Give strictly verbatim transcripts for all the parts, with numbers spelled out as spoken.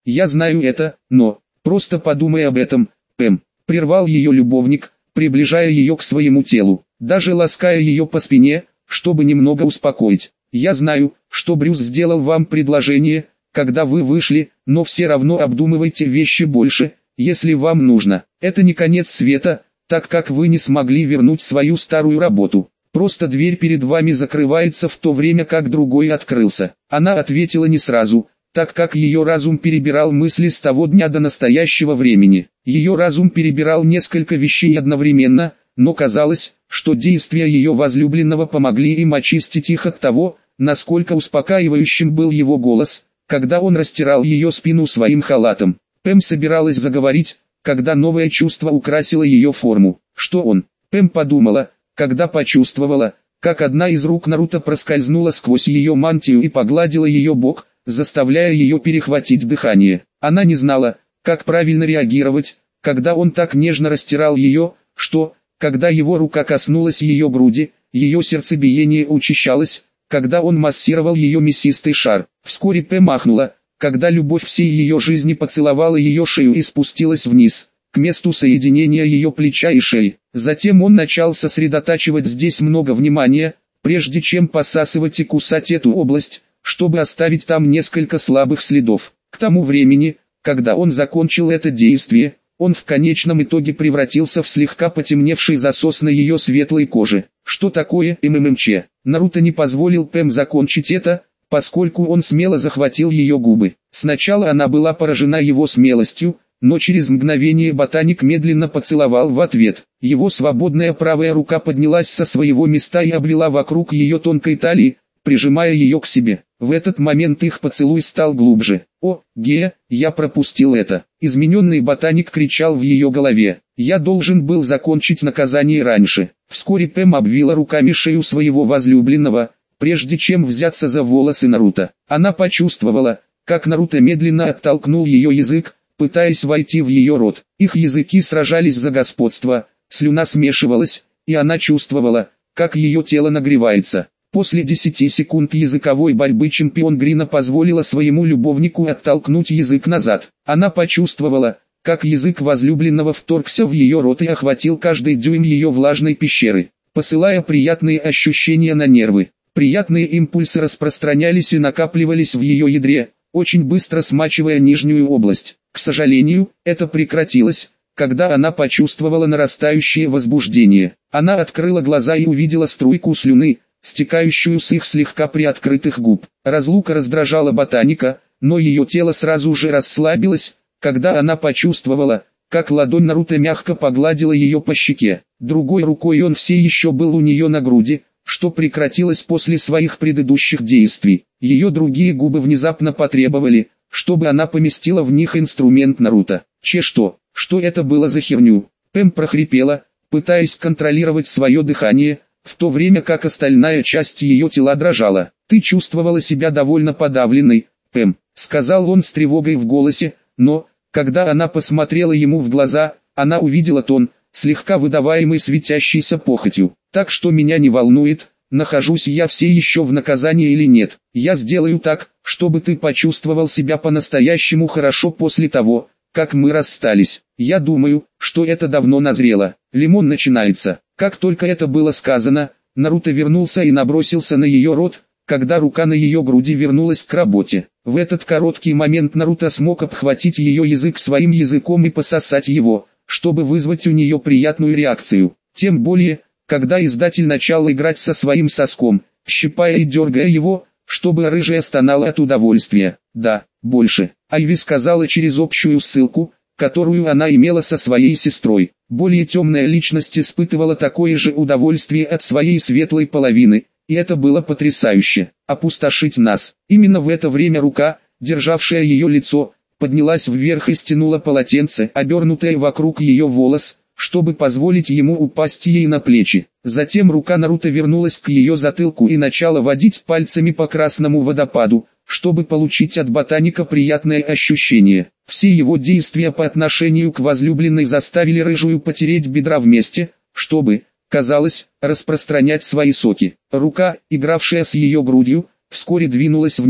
Я знаю это, но... Просто подумай об этом, Пэм. Прервал ее любовник, приближая ее к своему телу, даже лаская ее по спине, чтобы немного успокоить. Я знаю, что Брюс сделал вам предложение, когда вы вышли, но все равно обдумывайте вещи больше, если вам нужно. Это не конец света, так как вы не смогли вернуть свою старую работу. Просто дверь перед вами закрывается в то время, как другой открылся. Она ответила не сразу, так как ее разум перебирал мысли с того дня до настоящего времени. Ее разум перебирал несколько вещей одновременно, но казалось, что действия ее возлюбленного помогли им очистить их от того, насколько успокаивающим был его голос, когда он растирал ее спину своим халатом. Пэм собиралась заговорить, когда новое чувство украсило ее форму. Что он? Пэм подумала, когда почувствовала, как одна из рук Наруто проскользнула сквозь ее мантию и погладила ее бок, заставляя ее перехватить дыхание. Она не знала, как правильно реагировать, когда он так нежно растирал ее, что, когда его рука коснулась ее груди, ее сердцебиение учащалось, когда он массировал ее мясистый шар. Вскоре Пэм ахнула, когда любовь всей ее жизни поцеловала ее шею и спустилась вниз, к месту соединения ее плеча и шеи. Затем он начал сосредотачивать здесь много внимания, прежде чем посасывать и кусать эту область, чтобы оставить там несколько слабых следов. К тому времени, когда он закончил это действие, он в конечном итоге превратился в слегка потемневший засос на ее светлой коже. Что такое МММЧ? Наруто не позволил Пэм закончить это, поскольку он смело захватил ее губы. Сначала она была поражена его смелостью, но через мгновение ботаник медленно поцеловал в ответ. Его свободная правая рука поднялась со своего места и обвела вокруг ее тонкой талии, прижимая ее к себе. В этот момент их поцелуй стал глубже. «О, Гея, я пропустил это!» Измененный ботаник кричал в ее голове. «Я должен был закончить наказание раньше». Вскоре Пэм обвила руками шею своего возлюбленного, прежде чем взяться за волосы Наруто. Она почувствовала, как Наруто медленно оттолкнул ее язык, пытаясь войти в ее рот. Их языки сражались за господство, слюна смешивалась, и она чувствовала, как ее тело нагревается. После десяти секунд языковой борьбы чемпион Грина позволила своему любовнику оттолкнуть язык назад. Она почувствовала, как язык возлюбленного вторгся в ее рот и охватил каждый дюйм ее влажной пещеры, посылая приятные ощущения на нервы. Приятные импульсы распространялись и накапливались в ее ядре, очень быстро смачивая нижнюю область. К сожалению, это прекратилось, когда она почувствовала нарастающее возбуждение. Она открыла глаза и увидела струйку слюны, стекающую с их слегка приоткрытых губ. Разлука раздражала ботаника, но ее тело сразу же расслабилось, когда она почувствовала, как ладонь Наруто мягко погладила ее по щеке. Другой рукой он все еще был у нее на груди, что прекратилось после своих предыдущих действий. Ее другие губы внезапно потребовали, чтобы она поместила в них инструмент Наруто. Че что? Что это было за херню? Пэм прохрипела, пытаясь контролировать свое дыхание, в то время как остальная часть ее тела дрожала. «Ты чувствовала себя довольно подавленной, Пэм», — сказал он с тревогой в голосе, но, когда она посмотрела ему в глаза, она увидела тон, слегка выдаваемый светящейся похотью. «Так что меня не волнует, нахожусь я все еще в наказании или нет. Я сделаю так, чтобы ты почувствовал себя по-настоящему хорошо после того, как мы расстались. Я думаю, что это давно назрело. Лимон начинается». Как только это было сказано, Наруто вернулся и набросился на ее рот, когда рука на ее груди вернулась к работе. В этот короткий момент Наруто смог обхватить ее язык своим языком и пососать его, чтобы вызвать у нее приятную реакцию. Тем более, когда издатель начал играть со своим соском, щипая и дергая его, чтобы рыжая стонала от удовольствия. «Да, больше», Айви сказала через общую ссылку, которую она имела со своей сестрой. Более темная личность испытывала такое же удовольствие от своей светлой половины, и это было потрясающе. Опустошить нас. Именно в это время рука, державшая ее лицо, поднялась вверх и стянула полотенце, обернутое вокруг ее волос, чтобы позволить ему упасть ей на плечи. Затем рука Наруто вернулась к ее затылку и начала водить пальцами по красному водопаду, чтобы получить от ботаника приятное ощущение. Все его действия по отношению к возлюбленной заставили рыжую потереть бедра вместе, чтобы, казалось, распространять свои соки. Рука, игравшая с ее грудью, вскоре двинулась вниз,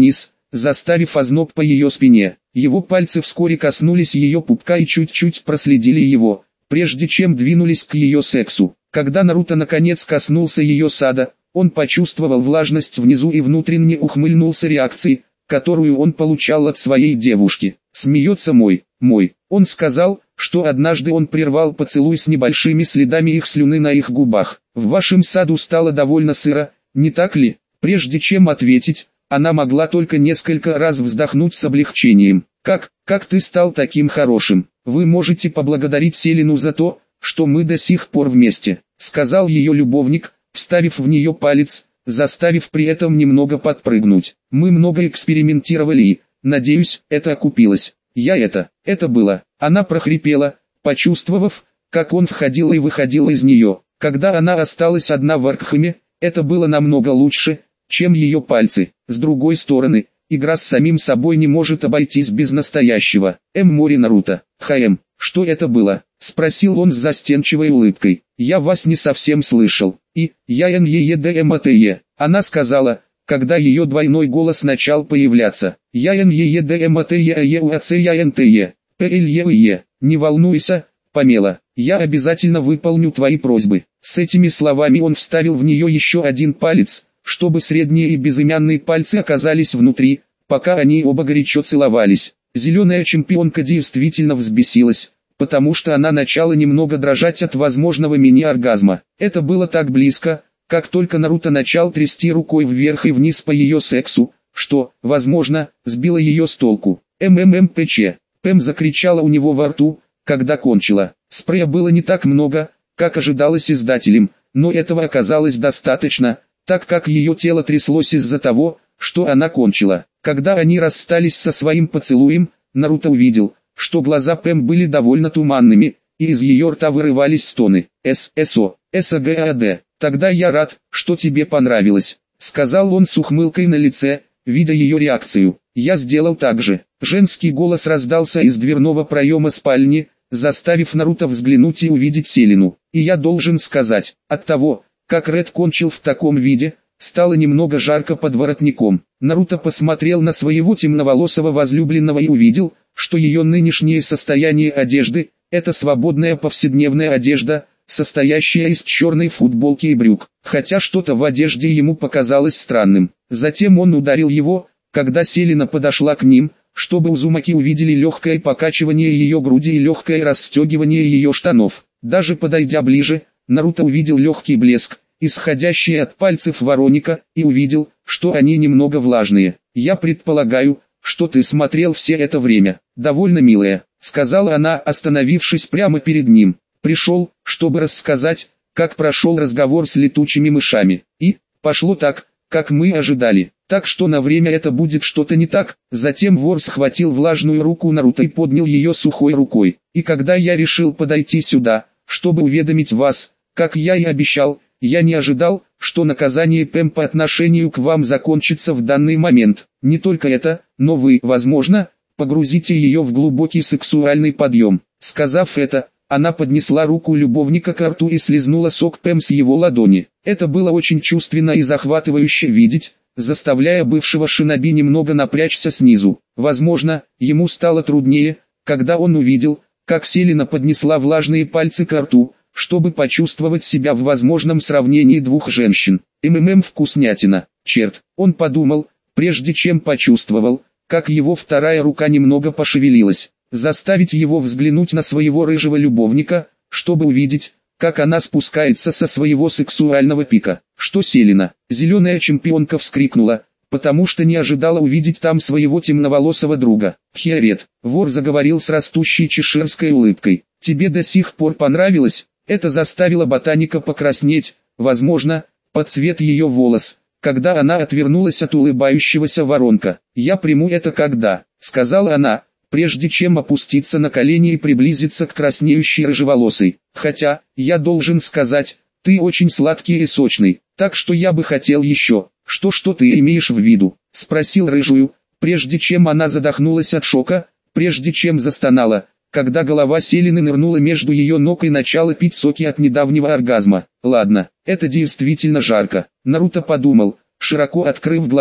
заставив озноб по ее спине. Его пальцы вскоре коснулись ее пупка и чуть-чуть проследили его, прежде чем двинулись к ее сексу. Когда Наруто наконец коснулся ее сада, он почувствовал влажность внизу и внутренне ухмыльнулся реакцией, которую он получал от своей девушки. «Смеется мой, мой». Он сказал, что однажды он прервал поцелуй с небольшими следами их слюны на их губах. «В вашем саду стало довольно сыро, не так ли?» Прежде чем ответить, она могла только несколько раз вздохнуть с облегчением. «Как, как ты стал таким хорошим? Вы можете поблагодарить Селину за то, что мы до сих пор вместе», сказал ее любовник, вставив в нее палец, заставив при этом немного подпрыгнуть. «Мы много экспериментировали и, надеюсь, это окупилось. Я это, это было». Она прохрипела, почувствовав, как он входил и выходил из нее. Когда она осталась одна в Аркхеме, это было намного лучше, чем ее пальцы. С другой стороны, игра с самим собой не может обойтись без настоящего. М. Мори Наруто. «Ха-эм, что это было?» — спросил он с застенчивой улыбкой. «Я вас не совсем слышал. И, я эн е е дэ эм а тэ е», она сказала, когда ее двойной голос начал появляться. «Я эн е е дэ эм а тэ е а е у а цэ я эн тэ е, пэ эль е у е, не волнуйся, Памела, я обязательно выполню твои просьбы». С этими словами он вставил в нее еще один палец, чтобы средние и безымянные пальцы оказались внутри, пока они оба горячо целовались. Зеленая чемпионка действительно взбесилась, потому что она начала немного дрожать от возможного мини-оргазма. Это было так близко, как только Наруто начал трясти рукой вверх и вниз по ее сексу, что, возможно, сбило ее с толку. «МММПЧ!» Пэм закричала у него во рту, когда кончила. Спрея было не так много, как ожидалось издателем, но этого оказалось достаточно, так как ее тело тряслось из-за того, что она кончила. Когда они расстались со своим поцелуем, Наруто увидел, что глаза Пэм были довольно туманными, и из ее рта вырывались стоны. «С, СО, САГАД, тогда я рад, что тебе понравилось», сказал он с ухмылкой на лице, видя ее реакцию. «Я сделал так же». Женский голос раздался из дверного проема спальни, заставив Наруто взглянуть и увидеть Селину. И я должен сказать, от того, как Ред кончил в таком виде, стало немного жарко под воротником. Наруто посмотрел на своего темноволосого возлюбленного и увидел, что ее нынешнее состояние одежды – это свободная повседневная одежда, состоящая из черной футболки и брюк, хотя что-то в одежде ему показалось странным. Затем он ударил его, когда Селина подошла к ним, чтобы Узумаки увидели легкое покачивание ее груди и легкое расстегивание ее штанов. Даже подойдя ближе, Наруто увидел легкий блеск, исходящий от пальцев Вороника, и увидел, что они немного влажные. «Я предполагаю, что ты смотрел все это время. Довольно милая», — сказала она, остановившись прямо перед ним. «Пришел, чтобы рассказать, как прошел разговор с летучими мышами. И, пошло так, как мы ожидали. Так что на время это будет что-то не так». Затем вор схватил влажную руку Наруто и поднял ее сухой рукой. «И когда я решил подойти сюда, чтобы уведомить вас, как я и обещал, я не ожидал, что наказание Пэм по отношению к вам закончится в данный момент. Не только это, но вы, возможно, погрузите ее в глубокий сексуальный подъем». Сказав это, она поднесла руку любовника к рту и слизнула сок Пэм с его ладони. Это было очень чувственно и захватывающе видеть, заставляя бывшего шиноби немного напрячься снизу. Возможно, ему стало труднее, когда он увидел, как Селина поднесла влажные пальцы к рту, чтобы почувствовать себя в возможном сравнении двух женщин. «МММ вкуснятина, черт», он подумал, прежде чем почувствовал, как его вторая рука немного пошевелилась. Заставить его взглянуть на своего рыжего любовника, чтобы увидеть, как она спускается со своего сексуального пика. «Что, Селина?» Зеленая чемпионка вскрикнула, потому что не ожидала увидеть там своего темноволосого друга. «Хиарет», вор заговорил с растущей чеширской улыбкой. «Тебе до сих пор понравилось?» Это заставило ботаника покраснеть, возможно, под цвет ее волос, когда она отвернулась от улыбающегося воронка. «Я приму это когда», — сказала она, прежде чем опуститься на колени и приблизиться к краснеющей рыжеволосой. «Хотя, я должен сказать, ты очень сладкий и сочный, так что я бы хотел еще». «Что что ты имеешь в виду?» — спросил рыжую, прежде чем она задохнулась от шока, прежде чем застонала, когда голова Селины нырнула между ее ног и начала пить соки от недавнего оргазма. «Ладно, это действительно жарко», — Наруто подумал, широко открыв глаза,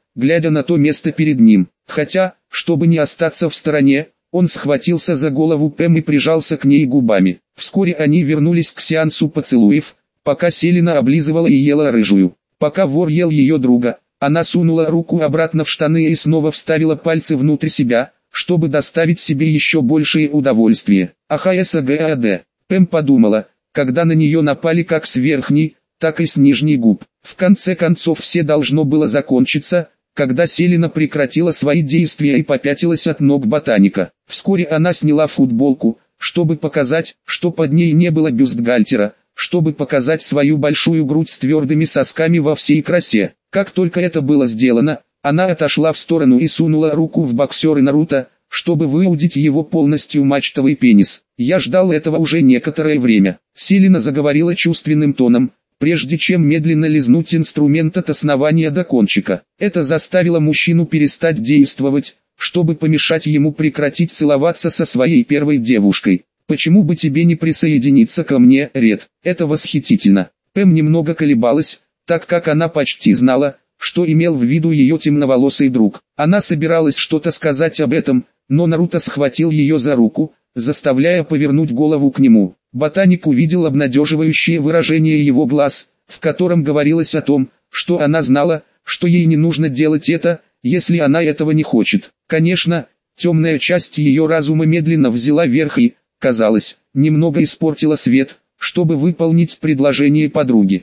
глядя на то место перед ним. Хотя, чтобы не остаться в стороне, он схватился за голову Пэм и прижался к ней губами. Вскоре они вернулись к сеансу поцелуев, пока Селина облизывала и ела рыжую. Пока вор ел ее друга, она сунула руку обратно в штаны и снова вставила пальцы внутрь себя, чтобы доставить себе еще большее удовольствие. Ахаясагад. Пэм подумала, когда на нее напали как с верхней, так и с нижней губ. В конце концов все должно было закончиться, когда Селина прекратила свои действия и попятилась от ног ботаника. Вскоре она сняла футболку, чтобы показать, что под ней не было бюстгальтера, чтобы показать свою большую грудь с твердыми сосками во всей красе. Как только это было сделано, она отошла в сторону и сунула руку в боксеры Наруто, чтобы выудить его полностью мачтовый пенис. «Я ждал этого уже некоторое время», — Селина заговорила чувственным тоном, прежде чем медленно лизнуть инструмент от основания до кончика. Это заставило мужчину перестать действовать, чтобы помешать ему прекратить целоваться со своей первой девушкой. «Почему бы тебе не присоединиться ко мне, Ред? Это восхитительно». Пэм немного колебалась, так как она почти знала, что имел в виду ее темноволосый друг. Она собиралась что-то сказать об этом, но Наруто схватил ее за руку, заставляя повернуть голову к нему. Ботаник увидел обнадеживающее выражение его глаз, в котором говорилось о том, что она знала, что ей не нужно делать это, если она этого не хочет. Конечно, темная часть ее разума медленно взяла верх и, казалось, немного испортила свет, чтобы выполнить предложение подруги.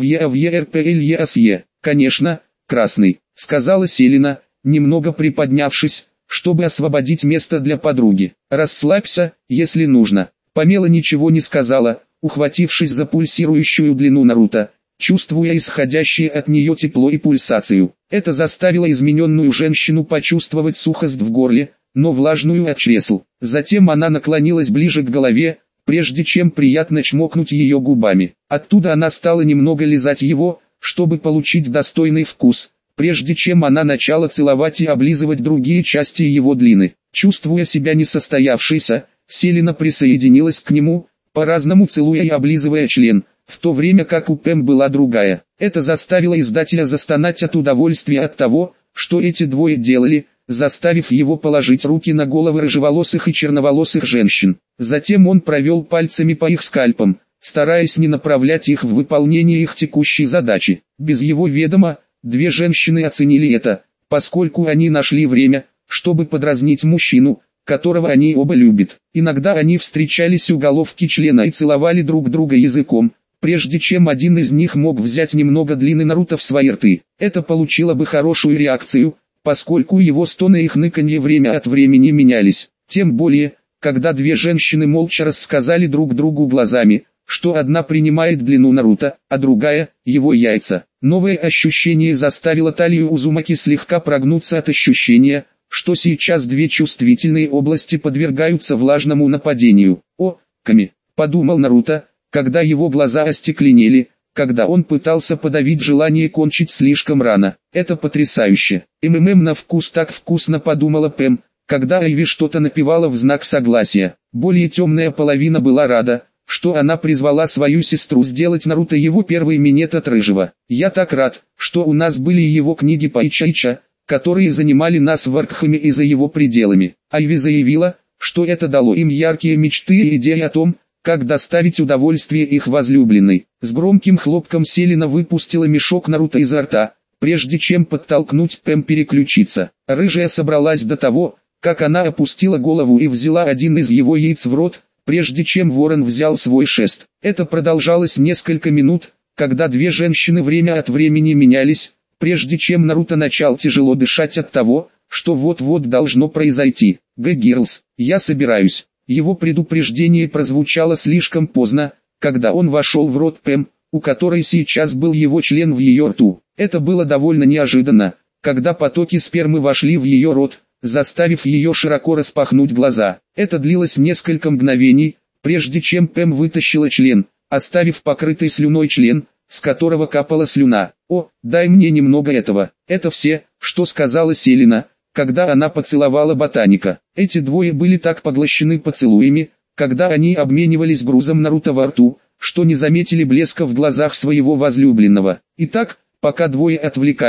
«Эмавье-авье-эр-пэ-эль-е-ас-е». «Конечно, красный», — сказала Селина, немного приподнявшись, чтобы освободить место для подруги. «Расслабься, если нужно». Памела ничего не сказала, ухватившись за пульсирующую длину Наруто, чувствуя исходящее от нее тепло и пульсацию. Это заставило измененную женщину почувствовать сухость в горле, но влажную от чресл. Затем она наклонилась ближе к голове, прежде чем приятно чмокнуть ее губами. Оттуда она стала немного лизать его, чтобы получить достойный вкус, прежде чем она начала целовать и облизывать другие части его длины. Чувствуя себя несостоявшейся, Селина присоединилась к нему, по-разному целуя и облизывая член, в то время как у Пэм была другая. Это заставило издателя застонать от удовольствия от того, что эти двое делали, заставив его положить руки на головы рыжеволосых и черноволосых женщин. Затем он провел пальцами по их скальпам, стараясь не направлять их в выполнение их текущей задачи. Без его ведома, две женщины оценили это, поскольку они нашли время, чтобы подразнить мужчину, которого они оба любят. Иногда они встречались у головки члена и целовали друг друга языком, прежде чем один из них мог взять немного длины Наруто в свои рты. Это получило бы хорошую реакцию, поскольку его стоны и их ныканье время от времени менялись. Тем более, когда две женщины молча рассказали друг другу глазами, что одна принимает длину Наруто, а другая – его яйца. Новое ощущение заставило талию Узумаки слегка прогнуться от ощущения, что сейчас две чувствительные области подвергаются влажному нападению. «О, Ками», — подумал Наруто, когда его глаза остекленели, когда он пытался подавить желание кончить слишком рано. «Это потрясающе. МММ на вкус так вкусно», — подумала Пэм, когда Айви что-то напевала в знак согласия. Более темная половина была рада, что она призвала свою сестру сделать Наруто его первый минет от рыжего. «Я так рад, что у нас были его книги по Ича-Ича, которые занимали нас в Аркхаме и за его пределами». Айви заявила, что это дало им яркие мечты и идеи о том, как доставить удовольствие их возлюбленной. С громким хлопком Селина выпустила мешок Наруто изо рта, прежде чем подтолкнуть Пэм переключиться. Рыжая собралась до того, как она опустила голову и взяла один из его яиц в рот, прежде чем ворон взял свой шест. Это продолжалось несколько минут, когда две женщины время от времени менялись, прежде чем Наруто начал тяжело дышать от того, что вот-вот должно произойти. «Г-Гирлс, я собираюсь». Его предупреждение прозвучало слишком поздно, когда он вошел в рот Пэм, у которой сейчас был его член в ее рту. Это было довольно неожиданно, когда потоки спермы вошли в ее рот, заставив ее широко распахнуть глаза. Это длилось несколько мгновений, прежде чем Пэм вытащила член, оставив покрытый слюной член, с которого капала слюна. «О, дай мне немного этого». Это все, что сказала Селина, когда она поцеловала ботаника. Эти двое были так поглощены поцелуями, когда они обменивались грузом Наруто во рту, что не заметили блеска в глазах своего возлюбленного. Итак, пока двое отвлекались,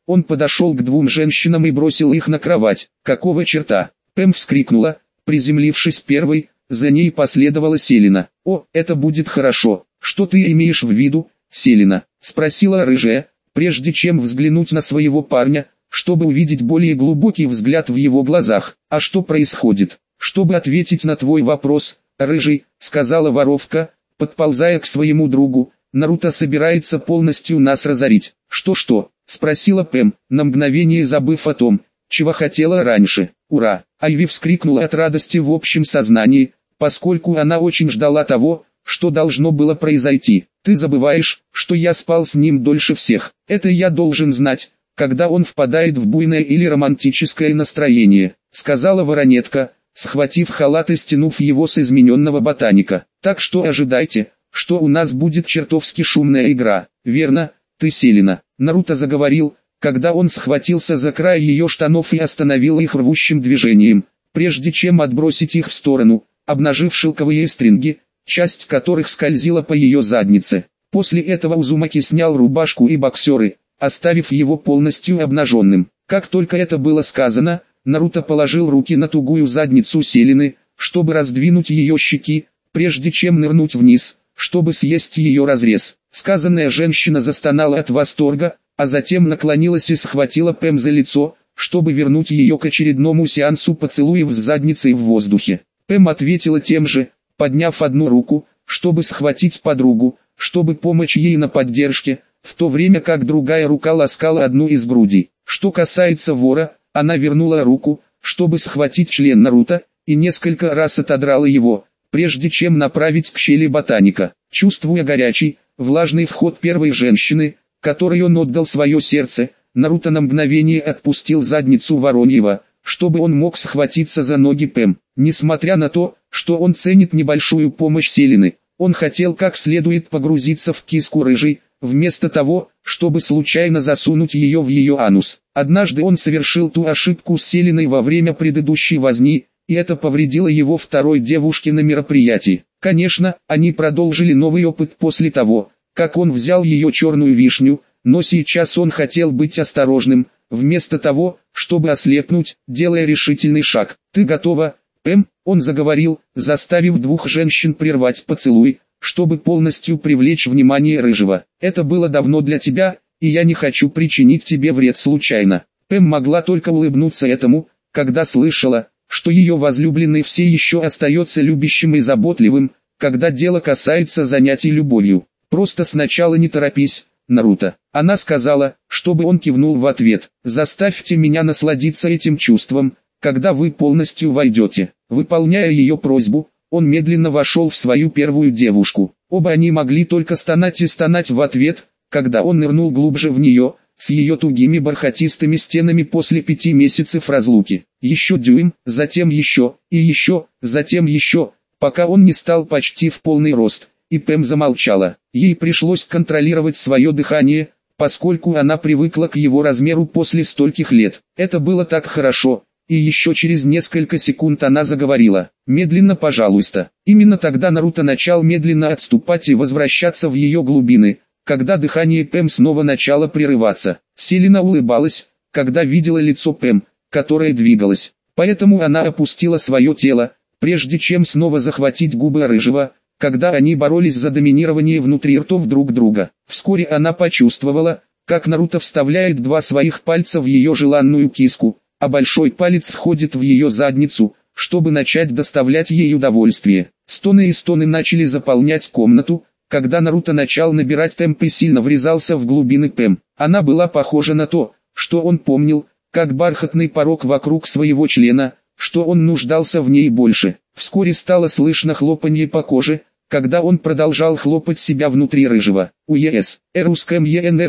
Он подошел к двум женщинам и бросил их на кровать. «Какого черта?» Пэм вскрикнула, приземлившись первой, за ней последовала Селена. «О, это будет хорошо. Что ты имеешь в виду, Селена?» — спросила рыжая, прежде чем взглянуть на своего парня, чтобы увидеть более глубокий взгляд в его глазах. «А что происходит?» «Чтобы ответить на твой вопрос, рыжий», — сказала воровка, подползая к своему другу, «Наруто собирается полностью нас разорить». «Что-что?» — спросила Пэм, на мгновение забыв о том, чего хотела раньше. «Ура!» — Айви вскрикнула от радости в общем сознании, поскольку она очень ждала того, что должно было произойти. «Ты забываешь, что я спал с ним дольше всех. Это я должен знать, когда он впадает в буйное или романтическое настроение», — сказала Воронетка, схватив халат и стянув его с измененного ботаника. «Так что ожидайте, что у нас будет чертовски шумная игра». «Верно, ты Селена», — Наруто заговорил, когда он схватился за край ее штанов и остановил их рвущим движением, прежде чем отбросить их в сторону, обнажив шелковые стринги, часть которых скользила по ее заднице. После этого Узумаки снял рубашку и боксеры, оставив его полностью обнаженным. Как только это было сказано, Наруто положил руки на тугую задницу Селены, чтобы раздвинуть ее щеки, прежде чем нырнуть вниз, чтобы съесть ее разрез. Сказанная женщина застонала от восторга, а затем наклонилась и схватила Пэм за лицо, чтобы вернуть ее к очередному сеансу поцелуев с задницей в воздухе. Пэм ответила тем же, подняв одну руку, чтобы схватить подругу, чтобы помочь ей на поддержке, в то время как другая рука ласкала одну из грудей. Что касается вора, она вернула руку, чтобы схватить член Наруто, и несколько раз отодрала его, прежде чем направить к щели ботаника. Чувствуя горячий, влажный вход первой женщины, которой он отдал свое сердце, Наруто на мгновение отпустил задницу Вороньего, чтобы он мог схватиться за ноги Пэм. Несмотря на то, что он ценит небольшую помощь Селены, он хотел как следует погрузиться в киску рыжей, вместо того, чтобы случайно засунуть ее в ее анус. Однажды он совершил ту ошибку с Селеной во время предыдущей возни, и это повредило его второй девушке на мероприятии. Конечно, они продолжили новый опыт после того, как он взял ее черную вишню, но сейчас он хотел быть осторожным, вместо того, чтобы ослепнуть, делая решительный шаг. «Ты готова, Пэм?» — он заговорил, заставив двух женщин прервать поцелуй, чтобы полностью привлечь внимание рыжего. «Это было давно для тебя, и я не хочу причинить тебе вред случайно». Пэм могла только улыбнуться этому, когда слышала, что ее возлюбленный все еще остается любящим и заботливым, когда дело касается занятий любовью. «Просто сначала не торопись, Наруто». Она сказала, чтобы он кивнул в ответ. «Заставьте меня насладиться этим чувством, когда вы полностью войдете». Выполняя ее просьбу, он медленно вошел в свою первую девушку. Оба они могли только стонать и стонать в ответ, когда он нырнул глубже в нее, с ее тугими бархатистыми стенами после пяти месяцев разлуки. Еще дюйм, затем еще, и еще, затем еще, пока он не стал почти в полный рост, и Пэм замолчала. Ей пришлось контролировать свое дыхание, поскольку она привыкла к его размеру после стольких лет. Это было так хорошо. И еще через несколько секунд она заговорила. «Медленно, пожалуйста». Именно тогда Наруто начал медленно отступать и возвращаться в ее глубины, когда дыхание Пэм снова начало прерываться. Селена улыбалась, когда видела лицо Пэм, которое двигалось. Поэтому она опустила свое тело, прежде чем снова захватить губы рыжего, когда они боролись за доминирование внутри ртов друг друга. Вскоре она почувствовала, как Наруто вставляет два своих пальца в ее желанную киску, а большой палец входит в ее задницу, чтобы начать доставлять ей удовольствие. Стоны и стоны начали заполнять комнату, когда Наруто начал набирать темп и сильно врезался в глубины Пэм. Она была похожа на то, что он помнил, как бархатный порог вокруг своего члена, что он нуждался в ней больше. Вскоре стало слышно хлопанье по коже, когда он продолжал хлопать себя внутри рыжего. «УЕС, РУСКМ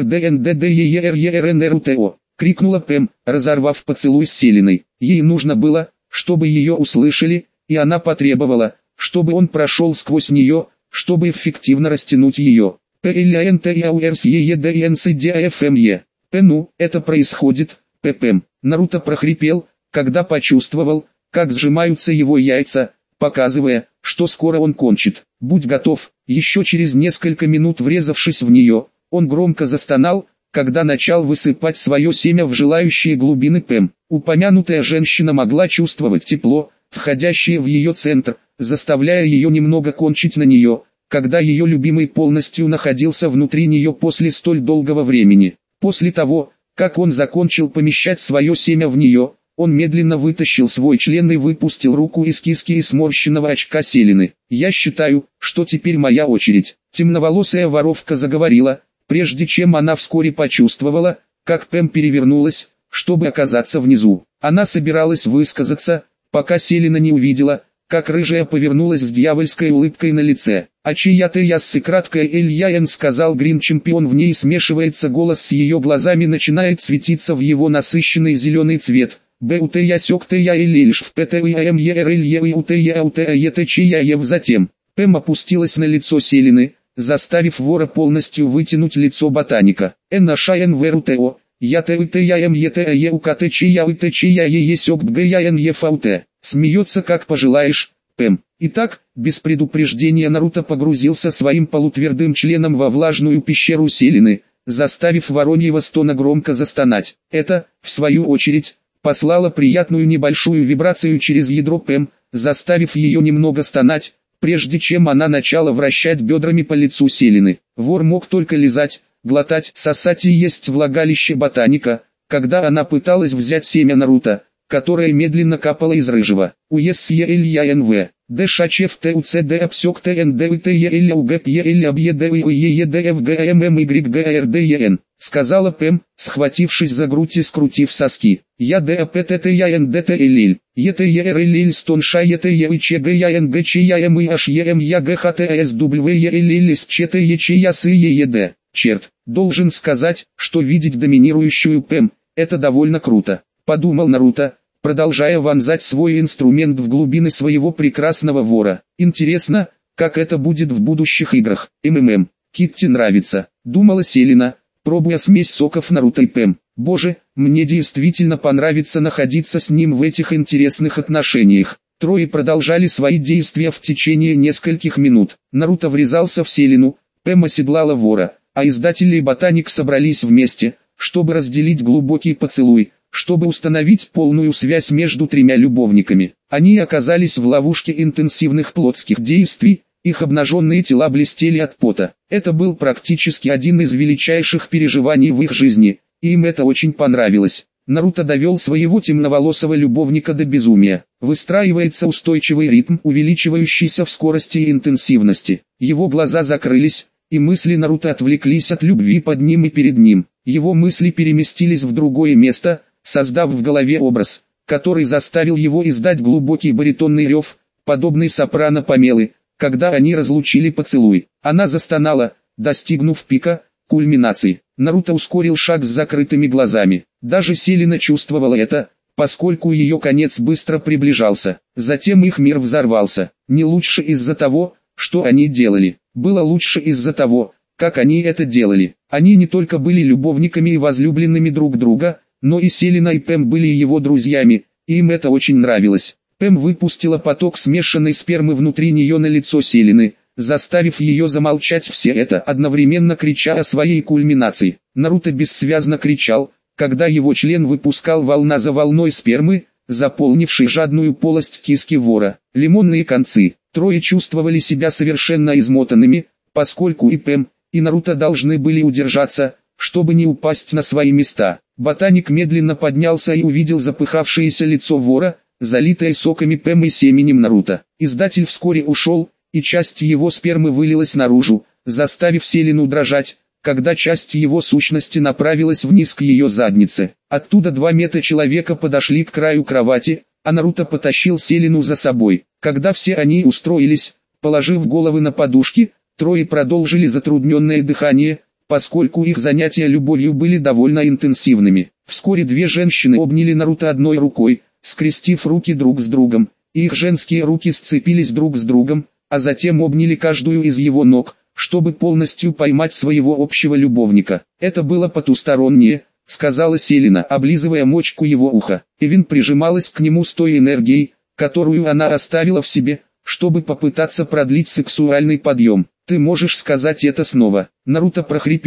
ЕНРДНДДЕЕРЕРНРУТО!» — крикнула Пэм, разорвав поцелуй с Селеной. Ей нужно было, чтобы ее услышали, и она потребовала, чтобы он прошел сквозь нее, чтобы эффективно растянуть ее. «ПЛНТЯУРСЕЕДНСДАФМЕ». «П ну, это происходит, ППМ». Наруто прохрипел, когда почувствовал, как сжимаются его яйца, показывая, что скоро он кончит. «Будь готов». Еще через несколько минут врезавшись в нее, он громко застонал, когда начал высыпать свое семя в желающие глубины Пэм. Упомянутая женщина могла чувствовать тепло, входящее в ее центр, заставляя ее немного кончить на нее, когда ее любимый полностью находился внутри нее после столь долгого времени. После того, как он закончил помещать свое семя в нее, он медленно вытащил свой член и выпустил руку из киски и сморщенного очка Селины. «Я считаю, что теперь моя очередь», — темноволосая воровка заговорила, прежде чем она вскоре почувствовала, как Пэм перевернулась, чтобы оказаться внизу. Она собиралась высказаться, пока Селина не увидела, как рыжая повернулась с дьявольской улыбкой на лице. «А чья-то яссы краткая Эльяен», — сказал Грин-чемпион, в ней смешивается голос с ее глазами, начинает светиться в его насыщенный зеленый цвет. «Б-у-т я сёк-т я эльш в п-т-и-м-е-р-эль-е-у-т-я-у-т-я-ев». Затем Пэм опустилась на лицо Селины, заставив вора полностью вытянуть лицо ботаника. «Н-ш-н-в-р-у-т-о, я-т-у-т-я-м-е-т-я-е-е-сёк-б-я-н-е-ф-у-т». Смеется как пожелаешь, Пэм. Итак, без предупреждения Наруто погрузился своим полутвердым членом во влажную пещеру Селины, заставив вороньего стона громко застонать. Это, в свою очередь, послало приятную небольшую вибрацию через ядро Пэм, заставив ее немного стонать, прежде чем она начала вращать бедрами по лицу Селины. Вор мог только лизать, глотать, сосать и есть влагалище ботаника, когда она пыталась взять семя Наруто, которое медленно капало из рыжего. «Уесье-эль-я-эн-в, д-ш-ч-ф-т-н-д-у-т-е-эль-об-е-д-у-е-е-д-ф-г-м-м-и-грик-г-р-д-е-н», сказала Пэм, схватившись за грудь и скрутив соски. «Я д-п-т-т-я-н-д-т-эль-эль, е-т-е-р-эль-эль стон-ша-е-т-е-м-я-г-х-т-с-дубл-е-е-эль-эль-с-ч-т-е-чи-я-сы-е-е-д». Черт, должен сказать, что видеть доминирующую Пэм, это довольно круто, подумал Наруто, продолжая вонзать свой инструмент в глубины своего прекрасного вора. Интересно, как это будет в будущих играх. МММ. Китти нравится, думала Селина, пробуя смесь соков Наруто и Пэм. Боже, мне действительно понравится находиться с ним в этих интересных отношениях. Трое продолжали свои действия в течение нескольких минут. Наруто врезался в Селину, Пэм оседлала вора, а издатели и ботаник собрались вместе, чтобы разделить глубокий поцелуй, чтобы установить полную связь между тремя любовниками. Они оказались в ловушке интенсивных плотских действий, их обнаженные тела блестели от пота. Это был практически один из величайших переживаний в их жизни, и им это очень понравилось. Наруто довел своего темноволосого любовника до безумия. Выстраивается устойчивый ритм, увеличивающийся в скорости и интенсивности. Его глаза закрылись, и мысли Наруто отвлеклись от любви под ним и перед ним. Его мысли переместились в другое место, создав в голове образ, который заставил его издать глубокий баритонный рев, подобный сопрано Памелы, когда они разлучили поцелуй. Она застонала, достигнув пика, кульминации. Наруто ускорил шаг с закрытыми глазами. Даже Селина чувствовала это, поскольку ее конец быстро приближался. Затем их мир взорвался. Не лучше из-за того, что они делали. Было лучше из-за того, как они это делали. Они не только были любовниками и возлюбленными друг друга, но и Селина и Пэм были его друзьями, и им это очень нравилось. Пэм выпустила поток смешанной спермы внутри нее на лицо Селины, заставив ее замолчать, все это одновременно крича о своей кульминации. Наруто бессвязно кричал, когда его член выпускал волна за волной спермы, заполнившей жадную полость киски вора. Лимонные концы. Трое чувствовали себя совершенно измотанными, поскольку и Пэм, и Наруто должны были удержаться, чтобы не упасть на свои места. Ботаник медленно поднялся и увидел запыхавшееся лицо вора, залитое соками Пэм и семенем Наруто. Издатель вскоре ушел, и часть его спермы вылилась наружу, заставив Селину дрожать, когда часть его сущности направилась вниз к ее заднице. Оттуда два мета-человека подошли к краю кровати, а Наруто потащил Селину за собой. Когда все они устроились, положив головы на подушки, трое продолжили затрудненное дыхание, поскольку их занятия любовью были довольно интенсивными. Вскоре две женщины обняли Наруто одной рукой, скрестив руки друг с другом, и их женские руки сцепились друг с другом, а затем обняли каждую из его ног, чтобы полностью поймать своего общего любовника. Это было потустороннее, сказала Селина, облизывая мочку его уха. Эвин прижималась к нему с той энергией, которую она оставила в себе, чтобы попытаться продлить сексуальный подъем. «Ты можешь сказать это снова?» Наруто прохрипел,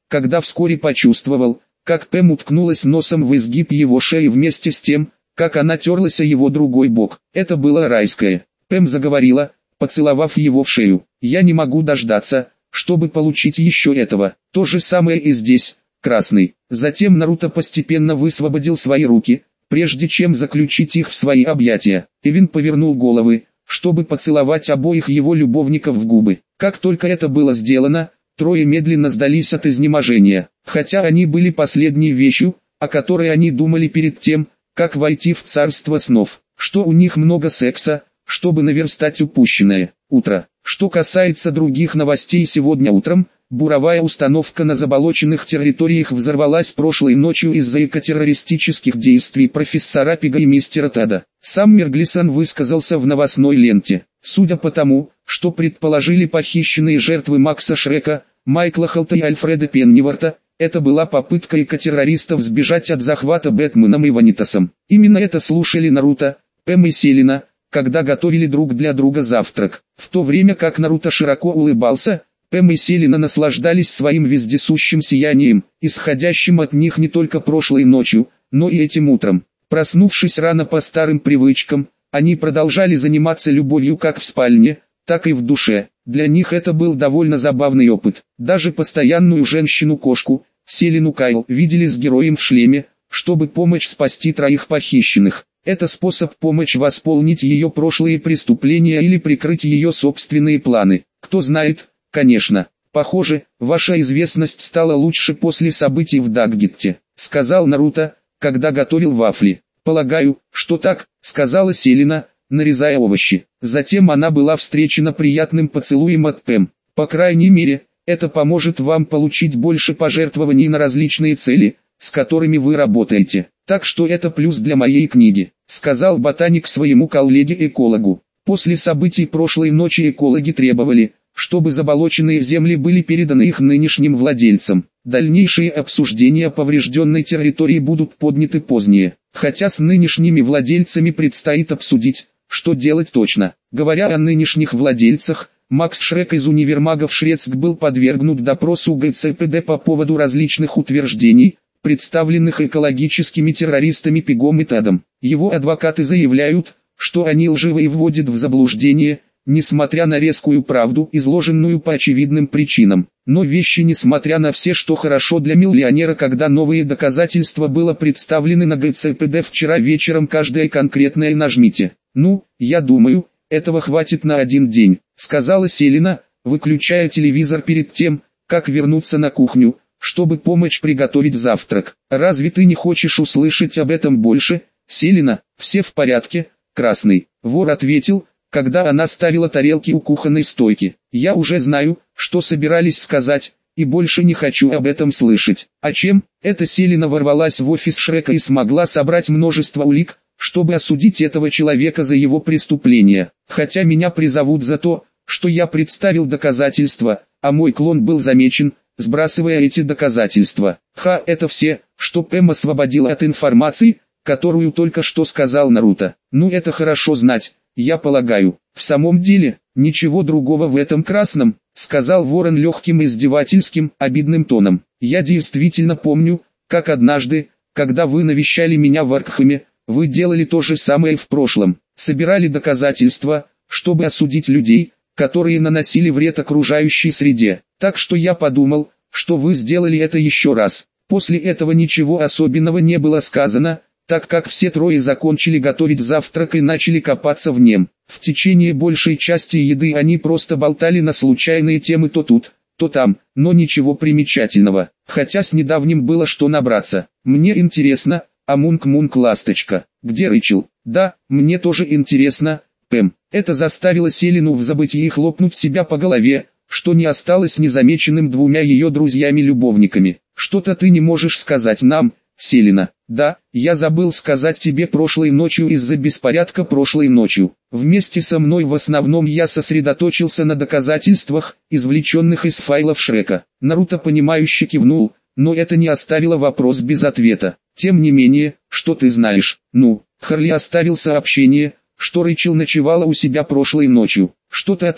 когда вскоре почувствовал, как Пэм уткнулась носом в изгиб его шеи вместе с тем, как она терлась о его другой бок. Это было райское. Пэм заговорила, поцеловав его в шею. «Я не могу дождаться, чтобы получить еще этого». То же самое и здесь, Красный. Затем Наруто постепенно высвободил свои руки, прежде чем заключить их в свои объятия. Эвин повернул головы, чтобы поцеловать обоих его любовников в губы. Как только это было сделано, трое медленно сдались от изнеможения, хотя они были последней вещью, о которой они думали перед тем, как войти в царство снов, что у них много секса, чтобы наверстать упущенное. Утро. Что касается других новостей, сегодня утром, буровая установка на заболоченных территориях взорвалась прошлой ночью из-за экотеррористических действий профессора Пига и мистера Теда. Сам Мерглисон высказался в новостной ленте. Судя по тому, что предположили похищенные жертвы Макса Шрека, Майкла Холта и Альфреда Пенниворта, это была попытка экотеррористов сбежать от захвата Бэтменом и Ванитасом. Именно это слушали Наруто, Пэм и Селина, когда готовили друг для друга завтрак. В то время как Наруто широко улыбался, Пэм и Селина наслаждались своим вездесущим сиянием, исходящим от них не только прошлой ночью, но и этим утром. Проснувшись рано по старым привычкам, они продолжали заниматься любовью как в спальне, так и в душе. Для них это был довольно забавный опыт. Даже постоянную женщину-кошку, Селину Кайл, видели с героем в шлеме, чтобы помочь спасти троих похищенных. Это способ помочь восполнить ее прошлые преступления или прикрыть ее собственные планы. Кто знает, конечно. Похоже, ваша известность стала лучше после событий в Даггетте, сказал Наруто, когда готовил вафли. Полагаю, что так, сказала Селина, нарезая овощи. Затем она была встречена приятным поцелуем от Пэм. По крайней мере, это поможет вам получить больше пожертвований на различные цели, с которыми вы работаете. Так что это плюс для моей книги, сказал ботаник своему коллеге-экологу. После событий прошлой ночи экологи требовали, чтобы заболоченные земли были переданы их нынешним владельцам. Дальнейшие обсуждения поврежденной территории будут подняты позднее, хотя с нынешними владельцами предстоит обсудить, что делать точно. Говоря о нынешних владельцах, Макс Шрек из универмагов Шрецк был подвергнут допросу ГЦПД по поводу различных утверждений, представленных экологическими террористами Пигом и Тедом. Его адвокаты заявляют, что они лживы и вводят в заблуждение, несмотря на резкую правду, изложенную по очевидным причинам. Но вещи, несмотря на все, что хорошо для миллионера, когда новые доказательства было представлены на ГЦПД вчера вечером, каждое конкретное нажмите. Ну, я думаю, этого хватит на один день, сказала Селина, выключая телевизор перед тем, как вернуться на кухню, чтобы помочь приготовить завтрак. Разве ты не хочешь услышать об этом больше, Селина? Все в порядке, Красный. Вор ответил, когда она ставила тарелки у кухонной стойки. Я уже знаю, что собирались сказать, и больше не хочу об этом слышать. А чем? Эта Селина ворвалась в офис Шрека и смогла собрать множество улик, чтобы осудить этого человека за его преступление. Хотя меня призовут за то, что я представил доказательства, а мой клон был замечен, сбрасывая эти доказательства. Ха, это все, что Пэм освободила от информации, которую только что сказал Наруто. Ну, это хорошо знать, я полагаю. В самом деле, ничего другого в этом красном, сказал Ворон легким издевательским, обидным тоном. Я действительно помню, как однажды, когда вы навещали меня в Аркхеме, вы делали то же самое в прошлом. Собирали доказательства, чтобы осудить людей, которые наносили вред окружающей среде. Так что я подумал, что вы сделали это еще раз. После этого ничего особенного не было сказано, так как все трое закончили готовить завтрак и начали копаться в нем. В течение большей части еды они просто болтали на случайные темы то тут, то там, но ничего примечательного. Хотя с недавним было что набраться. Мне интересно, а Мунк-Мунк ласточка, где Рэйчел? Да, мне тоже интересно, Пэм. Это заставило Селину в забытии хлопнуть себя по голове, что не осталось незамеченным двумя ее друзьями-любовниками. Что-то ты не можешь сказать нам, Селина. Да, я забыл сказать тебе прошлой ночью из-за беспорядка прошлой ночью. Вместе со мной в основном я сосредоточился на доказательствах, извлеченных из файлов Шрека. Наруто понимающе кивнул, но это не оставило вопрос без ответа. Тем не менее, что ты знаешь? Ну, Харли оставил сообщение, что Рэйчел ночевала у себя прошлой ночью. Что-то о том,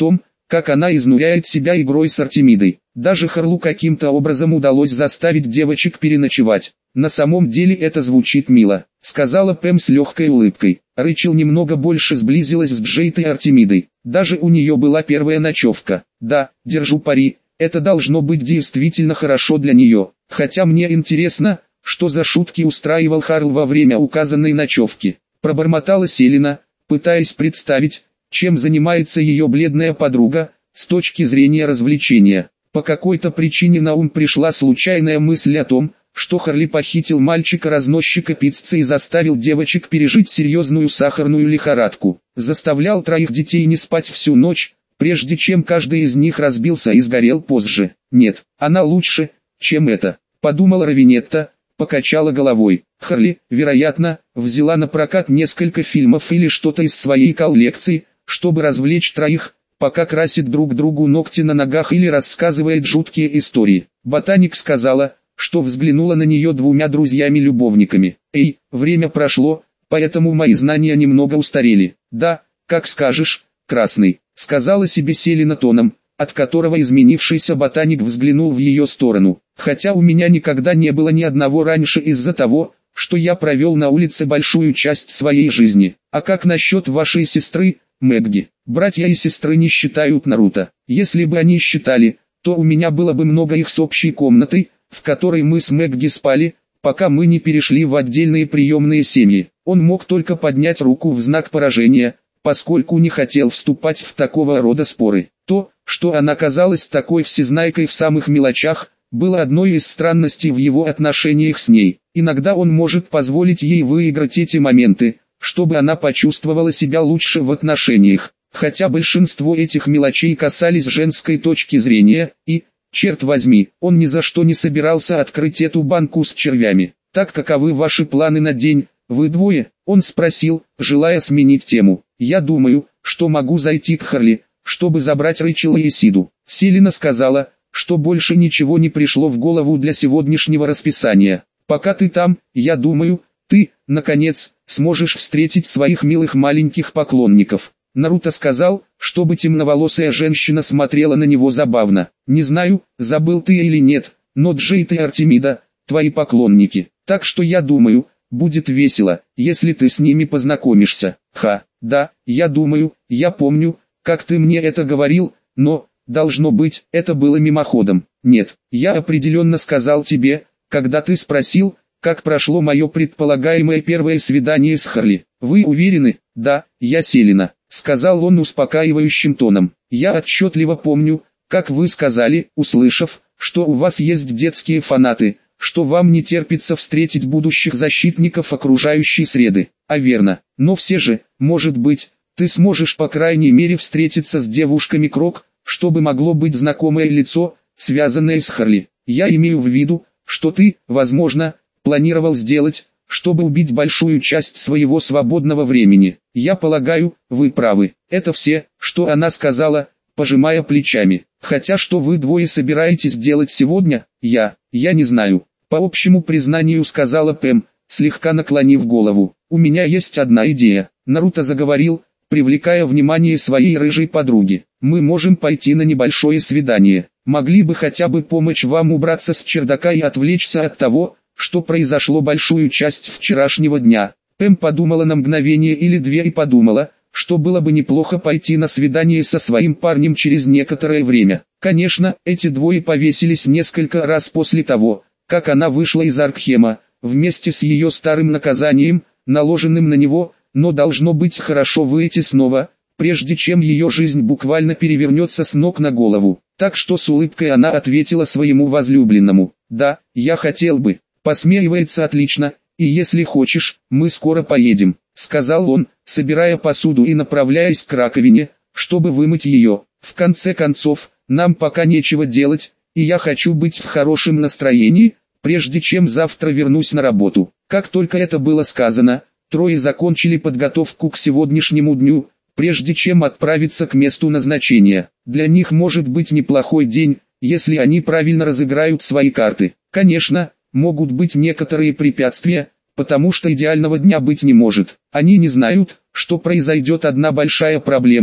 как она изнуряет себя игрой с Артемидой. Даже Харлу каким-то образом удалось заставить девочек переночевать. На самом деле это звучит мило, сказала Пэм с легкой улыбкой. Рэйчел немного больше сблизилась с Джейд и Артемидой. Даже у нее была первая ночевка. Да, держу пари, это должно быть действительно хорошо для нее. Хотя мне интересно, что за шутки устраивал Харл во время указанной ночевки. Пробормотала Селина, пытаясь представить, чем занимается ее бледная подруга, с точки зрения развлечения. По какой-то причине на ум пришла случайная мысль о том, что Харли похитил мальчика-разносчика пиццы и заставил девочек пережить серьезную сахарную лихорадку. Заставлял троих детей не спать всю ночь, прежде чем каждый из них разбился и сгорел позже. Нет, она лучше, чем это, подумала Равинетта, покачала головой. Харли, вероятно, взяла на прокат несколько фильмов или что-то из своей коллекции, чтобы развлечь троих, пока красит друг другу ногти на ногах или рассказывает жуткие истории. Ботаник сказала, что взглянула на нее двумя друзьями-любовниками. Эй, время прошло, поэтому мои знания немного устарели. Да, как скажешь, Красный, сказала себе Селина тоном, от которого изменившийся ботаник взглянул в ее сторону. Хотя у меня никогда не было ни одного раньше из-за того, что я провел на улице большую часть своей жизни. А как насчет вашей сестры, Мэгги? Братья и сестры не считают Наруто. Если бы они считали, то у меня было бы много их с общей комнатой, в которой мы с Мэгги спали, пока мы не перешли в отдельные приемные семьи. Он мог только поднять руку в знак поражения, поскольку не хотел вступать в такого рода споры. То, что она казалась такой всезнайкой в самых мелочах, было одной из странностей в его отношениях с ней. Иногда он может позволить ей выиграть эти моменты, чтобы она почувствовала себя лучше в отношениях. Хотя большинство этих мелочей касались женской точки зрения, и, черт возьми, он ни за что не собирался открыть эту банку с червями. Так каковы ваши планы на день, вы двое? Он спросил, желая сменить тему. Я думаю, что могу зайти к Харли, чтобы забрать Рэйчел и Сиду. Селина сказала, что больше ничего не пришло в голову для сегодняшнего расписания. Пока ты там, я думаю, ты, наконец, сможешь встретить своих милых маленьких поклонников. Наруто сказал, чтобы темноволосая женщина смотрела на него забавно. Не знаю, забыл ты или нет, но Джейд и Артемида, твои поклонники. Так что я думаю, будет весело, если ты с ними познакомишься. Ха, да, я думаю, я помню, как ты мне это говорил, но, должно быть, это было мимоходом. Нет, я определенно сказал тебе, когда ты спросил, как прошло мое предполагаемое первое свидание с Харли. Вы уверены? Да, я Селина, сказал он успокаивающим тоном. Я отчетливо помню, как вы сказали, услышав, что у вас есть детские фанаты, что вам не терпится встретить будущих защитников окружающей среды. А верно, но все же, может быть, ты сможешь по крайней мере встретиться с девушками Крок, чтобы могло быть знакомое лицо, связанное с Харли. Я имею в виду, что ты, возможно, планировал сделать, чтобы убить большую часть своего свободного времени. Я полагаю, вы правы. Это все, что она сказала, пожимая плечами. Хотя что вы двое собираетесь делать сегодня, я, я не знаю. По общему признанию сказала Пэм, слегка наклонив голову. У меня есть одна идея. Наруто заговорил, привлекая внимание своей рыжей подруги. Мы можем пойти на небольшое свидание. Могли бы хотя бы помочь вам убраться с чердака и отвлечься от того, что произошло большую часть вчерашнего дня. Пэм подумала на мгновение или две и подумала, что было бы неплохо пойти на свидание со своим парнем через некоторое время. Конечно, эти двое повесились несколько раз после того, как она вышла из Аркхема, вместе с ее старым наказанием, наложенным на него, но должно быть хорошо выйти снова, прежде чем ее жизнь буквально перевернется с ног на голову. Так что с улыбкой она ответила своему возлюбленному: «Да, я хотел бы». Посмеивается отлично, и если хочешь, мы скоро поедем, сказал он, собирая посуду и направляясь к раковине, чтобы вымыть ее. В конце концов, нам пока нечего делать, и я хочу быть в хорошем настроении, прежде чем завтра вернусь на работу. Как только это было сказано, трое закончили подготовку к сегодняшнему дню, прежде чем отправиться к месту назначения. Для них может быть неплохой день, если они правильно разыграют свои карты. Конечно, могут быть некоторые препятствия, потому что идеального дня быть не может. Они не знают, что произойдет одна большая проблема,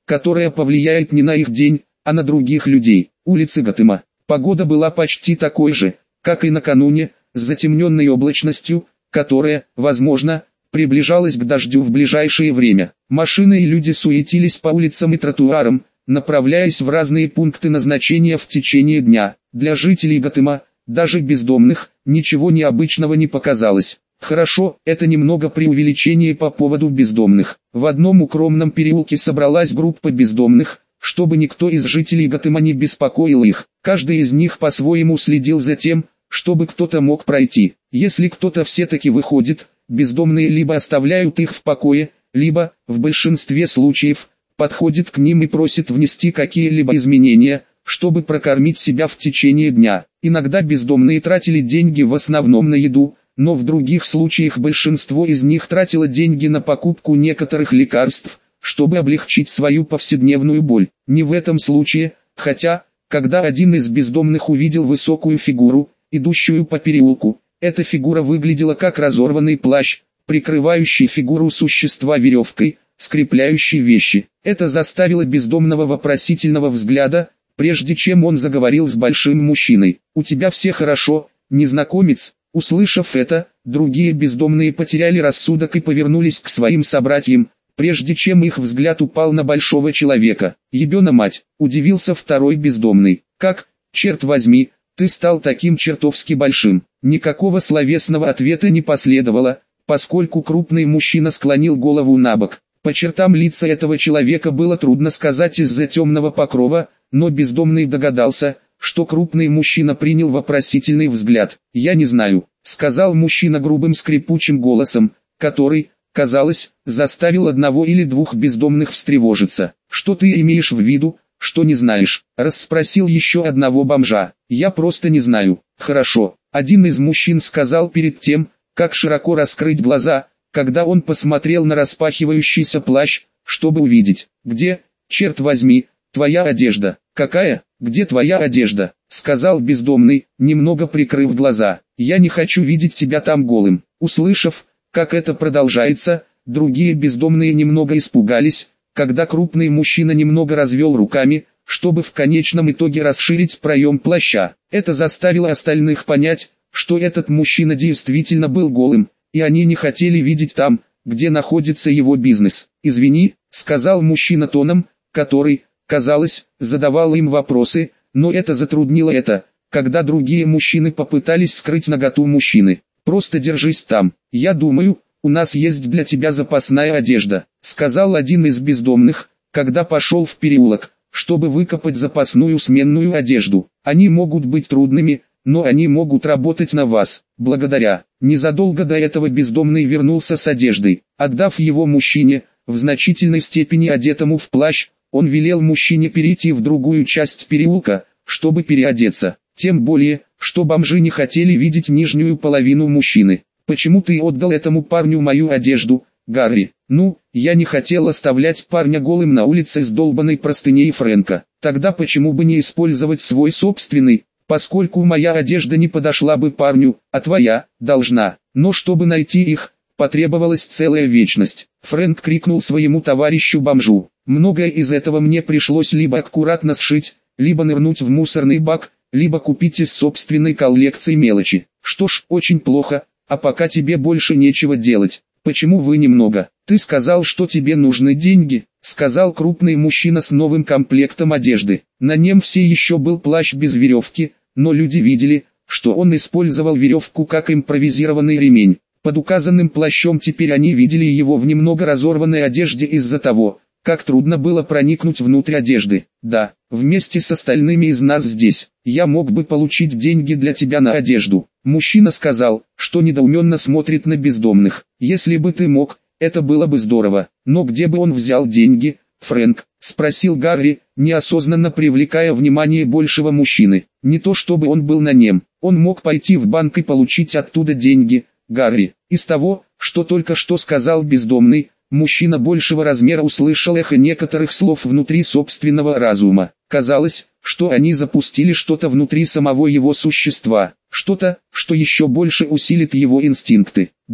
которая повлияет не на их день, а на других людей. Улицы Готэма. Погода была почти такой же, как и накануне, с затемненной облачностью, которая, возможно, приближалась к дождю в ближайшее время. Машины и люди суетились по улицам и тротуарам, направляясь в разные пункты назначения в течение дня. Для жителей Готэма, даже бездомных, ничего необычного не показалось. Хорошо, это немного преувеличение по поводу бездомных. В одном укромном переулке собралась группа бездомных, чтобы никто из жителей Готэма не беспокоил их. Каждый из них по-своему следил за тем, чтобы кто-то мог пройти. Если кто-то все-таки выходит, бездомные либо оставляют их в покое, либо, в большинстве случаев, подходит к ним и просит внести какие-либо изменения, чтобы прокормить себя в течение дня. Иногда бездомные тратили деньги в основном на еду, но в других случаях большинство из них тратило деньги на покупку некоторых лекарств, чтобы облегчить свою повседневную боль. Не в этом случае, хотя, когда один из бездомных увидел высокую фигуру, идущую по переулку, эта фигура выглядела как разорванный плащ, прикрывающий фигуру существа веревкой, скрепляющей вещи. Это заставило бездомного вопросительного взгляда, прежде чем он заговорил с большим мужчиной. «У тебя все хорошо, незнакомец?» Услышав это, другие бездомные потеряли рассудок и повернулись к своим собратьям, прежде чем их взгляд упал на большого человека. «Ебена мать!» – удивился второй бездомный. «Как, черт возьми, ты стал таким чертовски большим?» Никакого словесного ответа не последовало, поскольку крупный мужчина склонил голову набок. По чертам лица этого человека было трудно сказать из-за темного покрова, но бездомный догадался, что крупный мужчина принял вопросительный взгляд. «Я не знаю», — сказал мужчина грубым скрипучим голосом, который, казалось, заставил одного или двух бездомных встревожиться. «Что ты имеешь в виду, что не знаешь?» — расспросил еще одного бомжа. «Я просто не знаю». «Хорошо», — один из мужчин сказал перед тем, как широко раскрыть глаза, когда он посмотрел на распахивающийся плащ, чтобы увидеть. «Где, черт возьми, твоя одежда?» «Какая? Где твоя одежда?» — сказал бездомный, немного прикрыв глаза. «Я не хочу видеть тебя там голым». Услышав, как это продолжается, другие бездомные немного испугались, когда крупный мужчина немного развел руками, чтобы в конечном итоге расширить проем плаща. Это заставило остальных понять, что этот мужчина действительно был голым, и они не хотели видеть там, где находится его бизнес. «Извини», — сказал мужчина тоном, который, казалось, задавал им вопросы, но это затруднило это, когда другие мужчины попытались скрыть наготу мужчины. «Просто держись там. Я думаю, у нас есть для тебя запасная одежда», — сказал один из бездомных, когда пошел в переулок, чтобы выкопать запасную сменную одежду. «Они могут быть трудными, но они могут работать на вас. Благодаря». Незадолго до этого бездомный вернулся с одеждой. Отдав его мужчине, в значительной степени одетому в плащ, он велел мужчине перейти в другую часть переулка, чтобы переодеться. Тем более, что бомжи не хотели видеть нижнюю половину мужчины. «Почему ты отдал этому парню мою одежду, Гарри?» «Ну, я не хотел оставлять парня голым на улице с долбанной простыней Фрэнка. Тогда почему бы не использовать свой собственный, поскольку моя одежда не подошла бы парню, а твоя должна». Но чтобы найти их, потребовалась целая вечность. Фрэнк крикнул своему товарищу-бомжу: «Многое из этого мне пришлось либо аккуратно сшить, либо нырнуть в мусорный бак, либо купить из собственной коллекции мелочи». «Что ж, очень плохо, а пока тебе больше нечего делать. Почему вы немного? Ты сказал, что тебе нужны деньги», — сказал крупный мужчина с новым комплектом одежды. На нем все еще был плащ без веревки, но люди видели, что он использовал веревку как импровизированный ремень. Под указанным плащом теперь они видели его в немного разорванной одежде из-за того, как трудно было проникнуть внутрь одежды. «Да, вместе с остальными из нас здесь, я мог бы получить деньги для тебя на одежду». Мужчина сказал, что недоуменно смотрит на бездомных. «Если бы ты мог, это было бы здорово. Но где бы он взял деньги, Фрэнк?» — спросил Гарри, неосознанно привлекая внимание большего мужчины. «Не то чтобы он был на нем, он мог пойти в банк и получить оттуда деньги, Гарри». Из того, что только что сказал бездомный, мужчина большего размера услышал эхо некоторых слов внутри собственного разума. Казалось, что они запустили что-то внутри самого его существа, что-то, что еще больше усилит его инстинкты. «Да,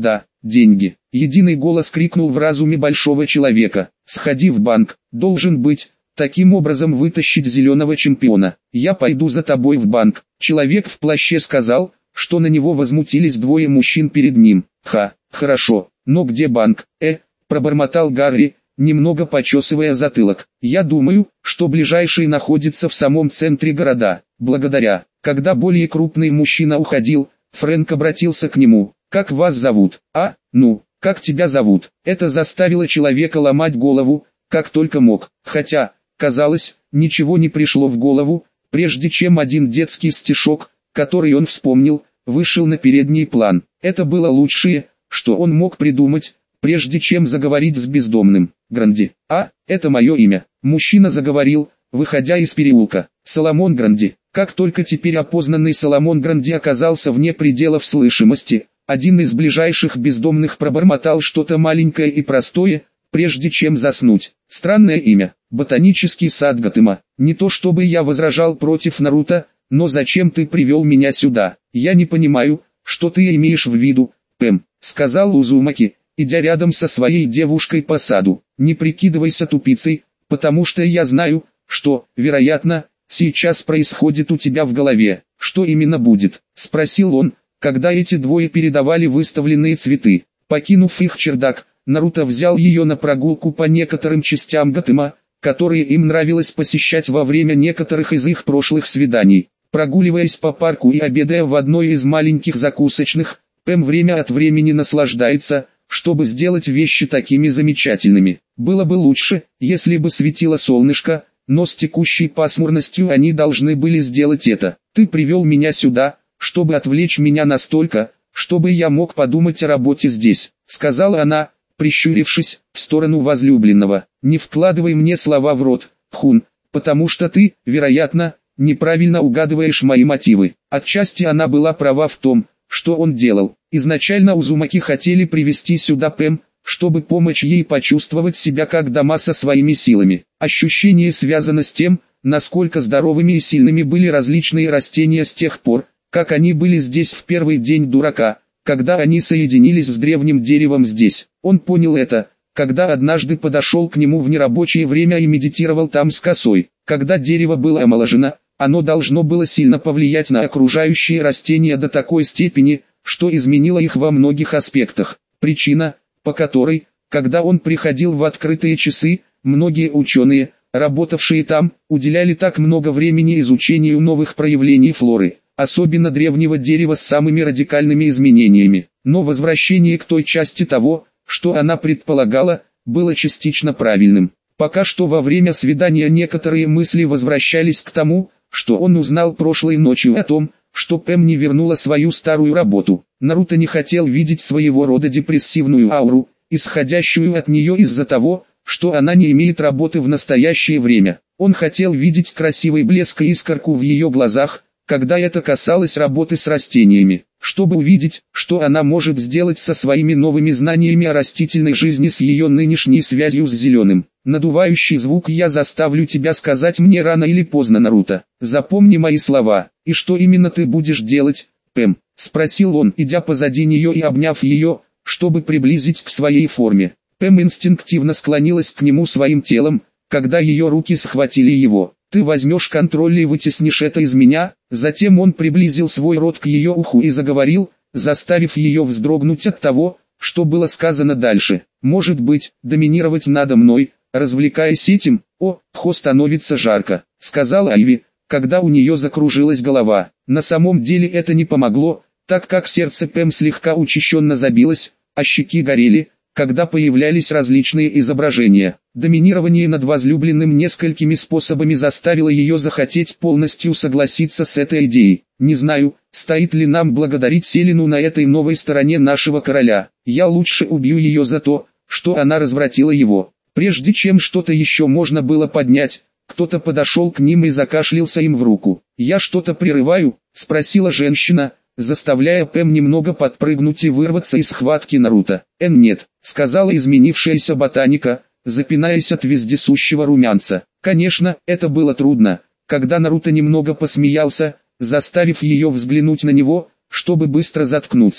деньги. Единый голос крикнул в разуме большого человека. Сходи в банк, должен быть, таким образом вытащить зеленого чемпиона. Я пойду за тобой в банк. Человек в плаще сказал, что на него возмутились двое мужчин перед ним. Ха, хорошо, но где банк? Э, пробормотал Гарри, немного почесывая затылок. Я думаю, что ближайший находится в самом центре города. Благодаря. Когда более крупный мужчина уходил, Фрэнк обратился к нему. Как вас зовут? А, ну, как тебя зовут? Это заставило человека ломать голову, как только мог. Хотя, казалось, ничего не пришло в голову, прежде чем один детский стишок, который он вспомнил, вышел на передний план. Это было лучшее, что он мог придумать, прежде чем заговорить с бездомным. Гранди. А, это мое имя. Мужчина заговорил, выходя из переулка. Соломон Гранди. Как только теперь опознанный Соломон Гранди оказался вне пределов слышимости, один из ближайших бездомных пробормотал что-то маленькое и простое, прежде чем заснуть. Странное имя. Ботанический сад Готэма. Не то чтобы я возражал против Наруто, но зачем ты привел меня сюда? Я не понимаю, что ты имеешь в виду, Пэм, сказал Узумаки, идя рядом со своей девушкой по саду. Не прикидывайся тупицей, потому что я знаю, что, вероятно, сейчас происходит у тебя в голове. Что именно будет? Спросил он, когда эти двое передавали выставленные цветы. Покинув их чердак, Наруто взял ее на прогулку по некоторым частям Готэма, которые им нравилось посещать во время некоторых из их прошлых свиданий. Прогуливаясь по парку и обедая в одной из маленьких закусочных, Пэм время от времени наслаждается, чтобы сделать вещи такими замечательными. Было бы лучше, если бы светило солнышко, но с текущей пасмурностью они должны были сделать это. Ты привел меня сюда, чтобы отвлечь меня настолько, чтобы я мог подумать о работе здесь, сказала она, прищурившись в сторону возлюбленного. Не вкладывай мне слова в рот, Хун, потому что ты, вероятно, неправильно угадываешь мои мотивы. Отчасти она была права в том, что он делал. Изначально Узумаки хотели привести сюда Пэм, чтобы помочь ей почувствовать себя как дома со своими силами. Ощущение связано с тем, насколько здоровыми и сильными были различные растения с тех пор, как они были здесь в первый день дурака, когда они соединились с древним деревом здесь. Он понял это, когда однажды подошел к нему в нерабочее время и медитировал там с косой. Когда дерево было омоложено, оно должно было сильно повлиять на окружающие растения до такой степени, что изменило их во многих аспектах. Причина, по которой, когда он приходил в открытые часы, многие ученые, работавшие там, уделяли так много времени изучению новых проявлений флоры, особенно древнего дерева с самыми радикальными изменениями. Но возвращение к той части того, что она предполагала, было частично правильным. Пока что во время свидания некоторые мысли возвращались к тому, что он узнал прошлой ночью о том, что Пэм не вернула свою старую работу. Наруто не хотел видеть своего рода депрессивную ауру, исходящую от нее из-за того, что она не имеет работы в настоящее время. Он хотел видеть красивый блеск и искорку в ее глазах, когда это касалось работы с растениями, чтобы увидеть, что она может сделать со своими новыми знаниями о растительной жизни с ее нынешней связью с зеленым. Надувающий звук «я заставлю тебя сказать мне рано или поздно, Наруто. Запомни мои слова. И что именно ты будешь делать, Пэм?» — спросил он, идя позади нее и обняв ее, чтобы приблизить к своей форме. Пэм инстинктивно склонилась к нему своим телом, когда ее руки схватили его. «Ты возьмешь контроль и вытеснишь это из меня?» Затем он приблизил свой рот к ее уху и заговорил, заставив ее вздрогнуть от того, что было сказано дальше. «Может быть, доминировать надо мной, развлекаясь этим? О, Хо, становится жарко», — сказала Айви, когда у нее закружилась голова. На самом деле это не помогло, так как сердце Пэм слегка учащенно забилось, а щеки горели, когда появлялись различные изображения. Доминирование над возлюбленным несколькими способами заставило ее захотеть полностью согласиться с этой идеей. «Не знаю, стоит ли нам благодарить Селину на этой новой стороне нашего короля. Я лучше убью ее за то, что она развратила его». Прежде чем что-то еще можно было поднять, кто-то подошел к ним и закашлялся им в руку. «Я что-то прерываю?» — спросила женщина, заставляя Пэм немного подпрыгнуть и вырваться из схватки Наруто. «Эн, нет», — сказала изменившаяся ботаника, запинаясь от вездесущего румянца. Конечно, это было трудно, когда Наруто немного посмеялся, заставив ее взглянуть на него, чтобы быстро заткнуться.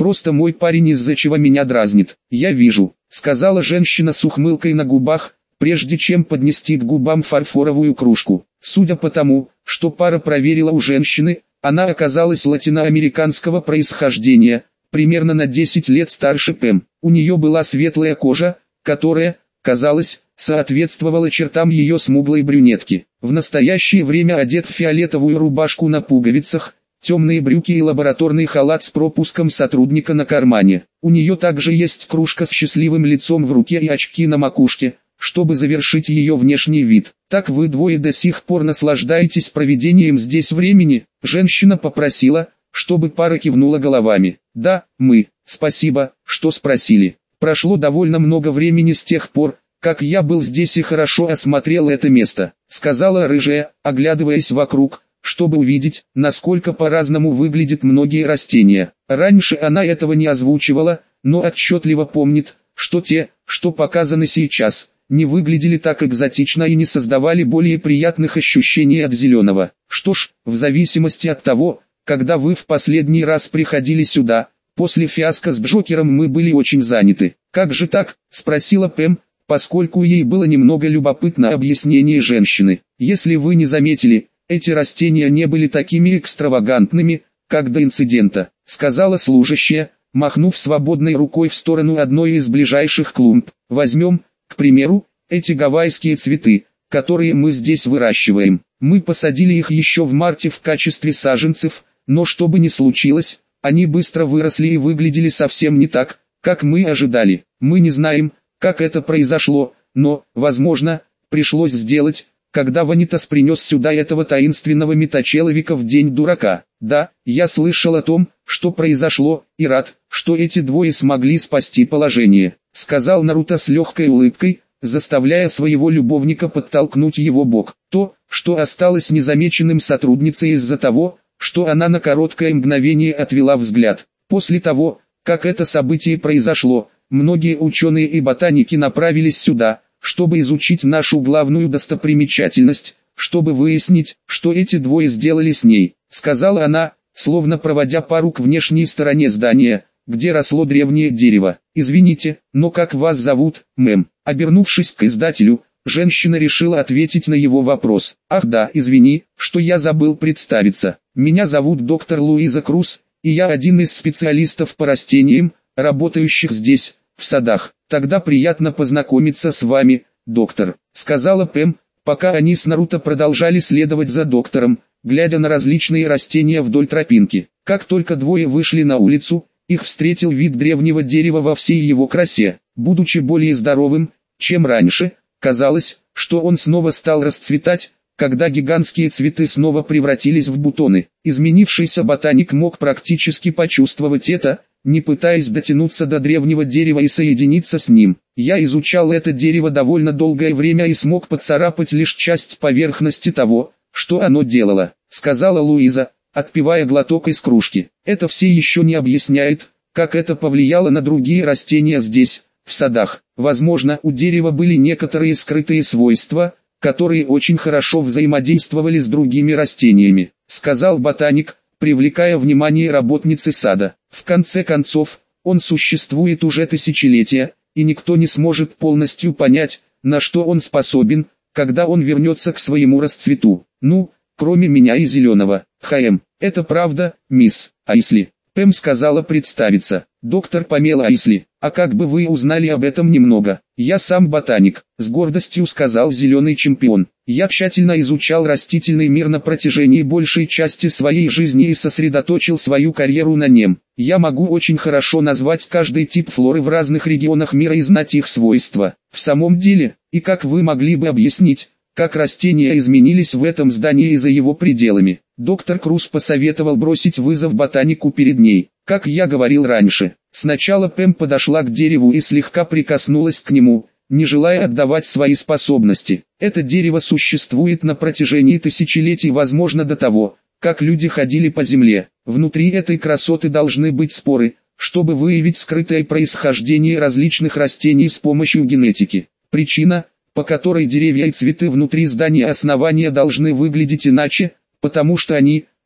Просто мой парень из-за чего меня дразнит. Я вижу, сказала женщина с ухмылкой на губах, прежде чем поднести к губам фарфоровую кружку. Судя по тому, что пара проверила у женщины, она оказалась латиноамериканского происхождения, примерно на десять лет старше Пэм. У нее была светлая кожа, которая, казалось, соответствовала чертам ее смуглой брюнетки. В настоящее время одет в фиолетовую рубашку на пуговицах, темные брюки и лабораторный халат с пропуском сотрудника на кармане. У нее также есть кружка с счастливым лицом в руке и очки на макушке, чтобы завершить ее внешний вид. «Так вы двое до сих пор наслаждаетесь проведением здесь времени?» Женщина попросила, чтобы пара кивнула головами. «Да, мы. Спасибо, что спросили. Прошло довольно много времени с тех пор, как я был здесь и хорошо осмотрел это место», сказала рыжая, оглядываясь вокруг, чтобы увидеть, насколько по-разному выглядят многие растения. Раньше она этого не озвучивала, но отчетливо помнит, что те, что показаны сейчас, не выглядели так экзотично и не создавали более приятных ощущений от зеленого. Что ж, в зависимости от того, когда вы в последний раз приходили сюда, после фиаско с Джокером мы были очень заняты. «Как же так?» – спросила Пэм, поскольку ей было немного любопытно объяснение женщины. «Если вы не заметили, эти растения не были такими экстравагантными, как до инцидента», – сказала служащая, махнув свободной рукой в сторону одной из ближайших клумб. «Возьмем, к примеру, эти гавайские цветы, которые мы здесь выращиваем. Мы посадили их еще в марте в качестве саженцев, но что бы ни случилось, они быстро выросли и выглядели совсем не так, как мы ожидали. Мы не знаем, как это произошло, но, возможно, пришлось сделать, когда Ванитас принес сюда этого таинственного метачеловика в день дурака. Да, я слышал о том, что произошло, и рад, что эти двое смогли спасти положение», сказал Наруто с легкой улыбкой, заставляя своего любовника подтолкнуть его бок. То, что осталось незамеченным сотрудницей из-за того, что она на короткое мгновение отвела взгляд. После того, как это событие произошло, многие ученые и ботаники направились сюда, чтобы изучить нашу главную достопримечательность, чтобы выяснить, что эти двое сделали с ней, сказала она, словно проводя пару к внешней стороне здания, где росло древнее дерево. «Извините, но как вас зовут, мэм?» Обернувшись к издателю, женщина решила ответить на его вопрос. «Ах да, извини, что я забыл представиться. Меня зовут доктор Луиза Круз, и я один из специалистов по растениям, работающих здесь, в садах. Тогда приятно познакомиться с вами, доктор», сказала Пэм, пока они с Наруто продолжали следовать за доктором, глядя на различные растения вдоль тропинки. Как только двое вышли на улицу, их встретил вид древнего дерева во всей его красе. Будучи более здоровым, чем раньше, казалось, что он снова стал расцветать, когда гигантские цветы снова превратились в бутоны. Изменившийся ботаник мог практически почувствовать это, не пытаясь дотянуться до древнего дерева и соединиться с ним. «Я изучал это дерево довольно долгое время и смог поцарапать лишь часть поверхности того, что оно делало», сказала Луиза, отпивая глоток из кружки. «Это все еще не объясняет, как это повлияло на другие растения здесь, в садах. Возможно, у дерева были некоторые скрытые свойства, которые очень хорошо взаимодействовали с другими растениями», сказал ботаник, привлекая внимание работницы сада. «В конце концов, он существует уже тысячелетия, и никто не сможет полностью понять, на что он способен, когда он вернется к своему расцвету. Ну, кроме меня и зеленого. Хм, это правда, мисс Айсли?» Пэм сказала представиться. «Доктор Памела Айсли, а как бы вы узнали об этом немного?» «Я сам ботаник», с гордостью сказал зеленый чемпион. «Я тщательно изучал растительный мир на протяжении большей части своей жизни и сосредоточил свою карьеру на нем. Я могу очень хорошо назвать каждый тип флоры в разных регионах мира и знать их свойства. В самом деле, и как вы могли бы объяснить, как растения изменились в этом здании и за его пределами?» Доктор Круз посоветовал бросить вызов ботанику перед ней. «Как я говорил раньше, сначала Пэм подошла к дереву и слегка прикоснулась к нему, не желая отдавать свои способности. Это дерево существует на протяжении тысячелетий, возможно до того, как люди ходили по земле. Внутри этой красоты должны быть споры, чтобы выявить скрытое происхождение различных растений с помощью генетики. Причина, по которой деревья и цветы внутри здания основания должны выглядеть иначе, потому что они,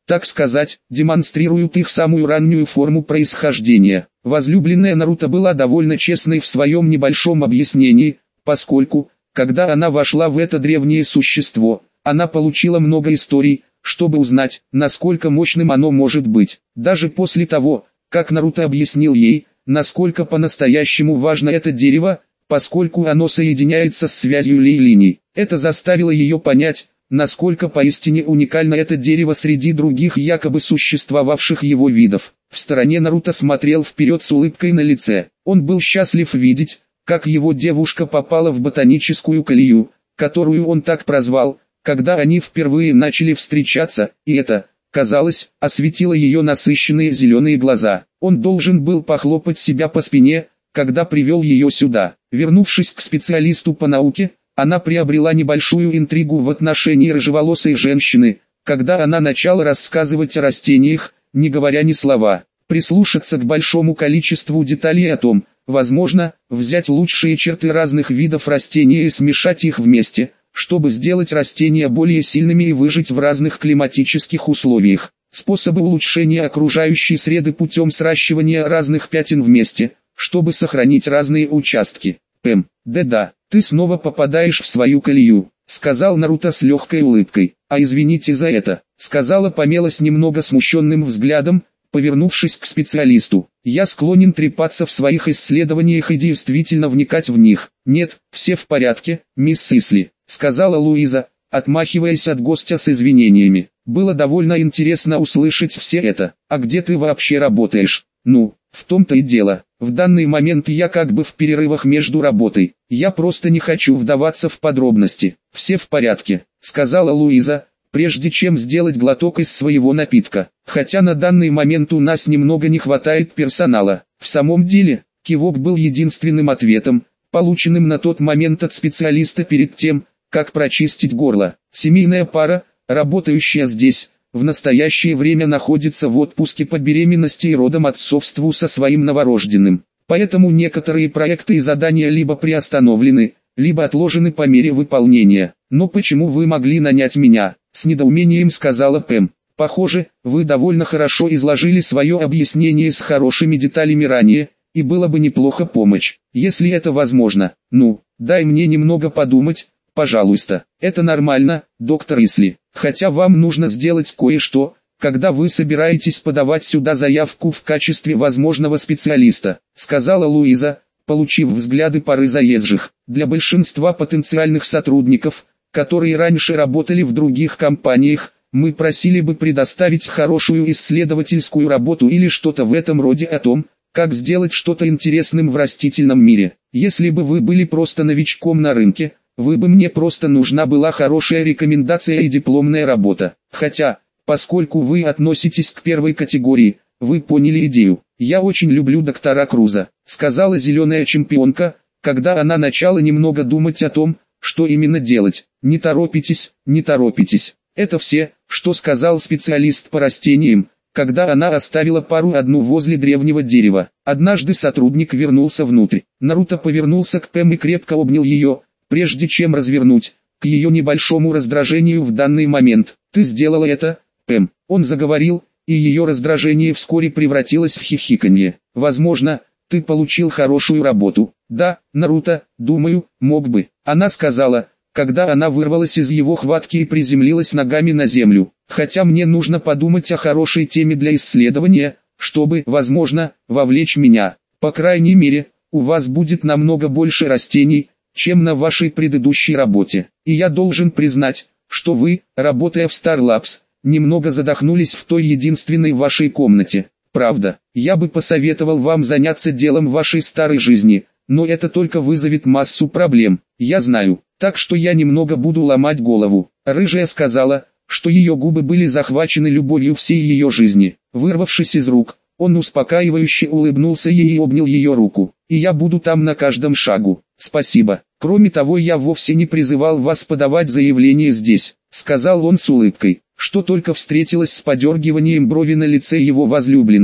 так сказать, демонстрируют их самую раннюю форму происхождения. Возлюбленная Наруто была довольно честной в своем небольшом объяснении, поскольку, когда она вошла в это древнее существо, она получила много историй, чтобы узнать, насколько мощным оно может быть. Даже после того, как Наруто объяснил ей, насколько по-настоящему важно это дерево, поскольку оно соединяется с связью лей-линий. Это заставило ее понять, насколько поистине уникально это дерево среди других якобы существовавших его видов. В стороне Наруто смотрел вперед с улыбкой на лице. Он был счастлив видеть, как его девушка попала в ботаническую колею, которую он так прозвал, когда они впервые начали встречаться, и это, казалось, осветило ее насыщенные зеленые глаза. Он должен был похлопать себя по спине, когда привел ее сюда. Вернувшись к специалисту по науке, она приобрела небольшую интригу в отношении рыжеволосой женщины, когда она начала рассказывать о растениях, не говоря ни слова. Прислушаться к большому количеству деталей о том, возможно, взять лучшие черты разных видов растений и смешать их вместе, чтобы сделать растения более сильными и выжить в разных климатических условиях. Способы улучшения окружающей среды путем сращивания разных пятен вместе, чтобы сохранить разные участки. Пэм, да-да, ты снова попадаешь в свою колею, сказал Наруто с легкой улыбкой. А извините за это, сказала Памела с немного смущенным взглядом, повернувшись к специалисту. Я склонен трепаться в своих исследованиях и действительно вникать в них. Нет, все в порядке, мисс Сисли, сказала Луиза, отмахиваясь от гостя с извинениями. Было довольно интересно услышать все это. А где ты вообще работаешь? Ну, в том-то и дело. В данный момент я как бы в перерывах между работой. Я просто не хочу вдаваться в подробности. Все в порядке, сказала Луиза, прежде чем сделать глоток из своего напитка. Хотя на данный момент у нас немного не хватает персонала. В самом деле, кивок был единственным ответом, полученным на тот момент от специалиста перед тем, как прочистить горло. Семейная пара, работающая здесь, в настоящее время находится в отпуске по беременности и родом отцовству со своим новорожденным. Поэтому некоторые проекты и задания либо приостановлены, либо отложены по мере выполнения. Но почему вы могли нанять меня? С недоумением сказала Пэм. Похоже, вы довольно хорошо изложили свое объяснение с хорошими деталями ранее, и было бы неплохо помочь, если это возможно. Ну, дай мне немного подумать, пожалуйста. Это нормально, доктор Исли. Хотя вам нужно сделать кое-что, когда вы собираетесь подавать сюда заявку в качестве возможного специалиста, сказала Луиза, получив взгляды пары заезжих. Для большинства потенциальных сотрудников, которые раньше работали в других компаниях, мы просили бы предоставить хорошую исследовательскую работу или что-то в этом роде о том, как сделать что-то интересным в растительном мире. Если бы вы были просто новичком на рынке, вы бы мне просто нужна была хорошая рекомендация и дипломная работа. Хотя, поскольку вы относитесь к первой категории, вы поняли идею. Я очень люблю доктора Круза, сказала зеленая чемпионка, когда она начала немного думать о том, что именно делать. Не торопитесь, не торопитесь. Это все, что сказал специалист по растениям, когда она оставила пару одну возле древнего дерева. Однажды сотрудник вернулся внутрь. Наруто повернулся к Пэм и крепко обнял ее, прежде чем развернуть, к ее небольшому раздражению в данный момент. «Ты сделала это, Пэм», — он заговорил, и ее раздражение вскоре превратилось в хихиканье. «Возможно, ты получил хорошую работу». «Да, Наруто, думаю, мог бы», — она сказала, когда она вырвалась из его хватки и приземлилась ногами на землю. «Хотя мне нужно подумать о хорошей теме для исследования, чтобы, возможно, вовлечь меня. По крайней мере, у вас будет намного больше растений, чем на вашей предыдущей работе. И я должен признать, что вы, работая в Star Labs, немного задохнулись в той единственной вашей комнате. Правда, я бы посоветовал вам заняться делом вашей старой жизни, но это только вызовет массу проблем, я знаю, так что я немного буду ломать голову». Рыжая сказала, что ее губы были захвачены любовью всей ее жизни. Вырвавшись из рук, он успокаивающе улыбнулся ей и обнял ее руку. «И я буду там на каждом шагу. Спасибо. Кроме того, я вовсе не призывал вас подавать заявление здесь», — сказал он с улыбкой, что только встретилась с подергиванием брови на лице его возлюбленного.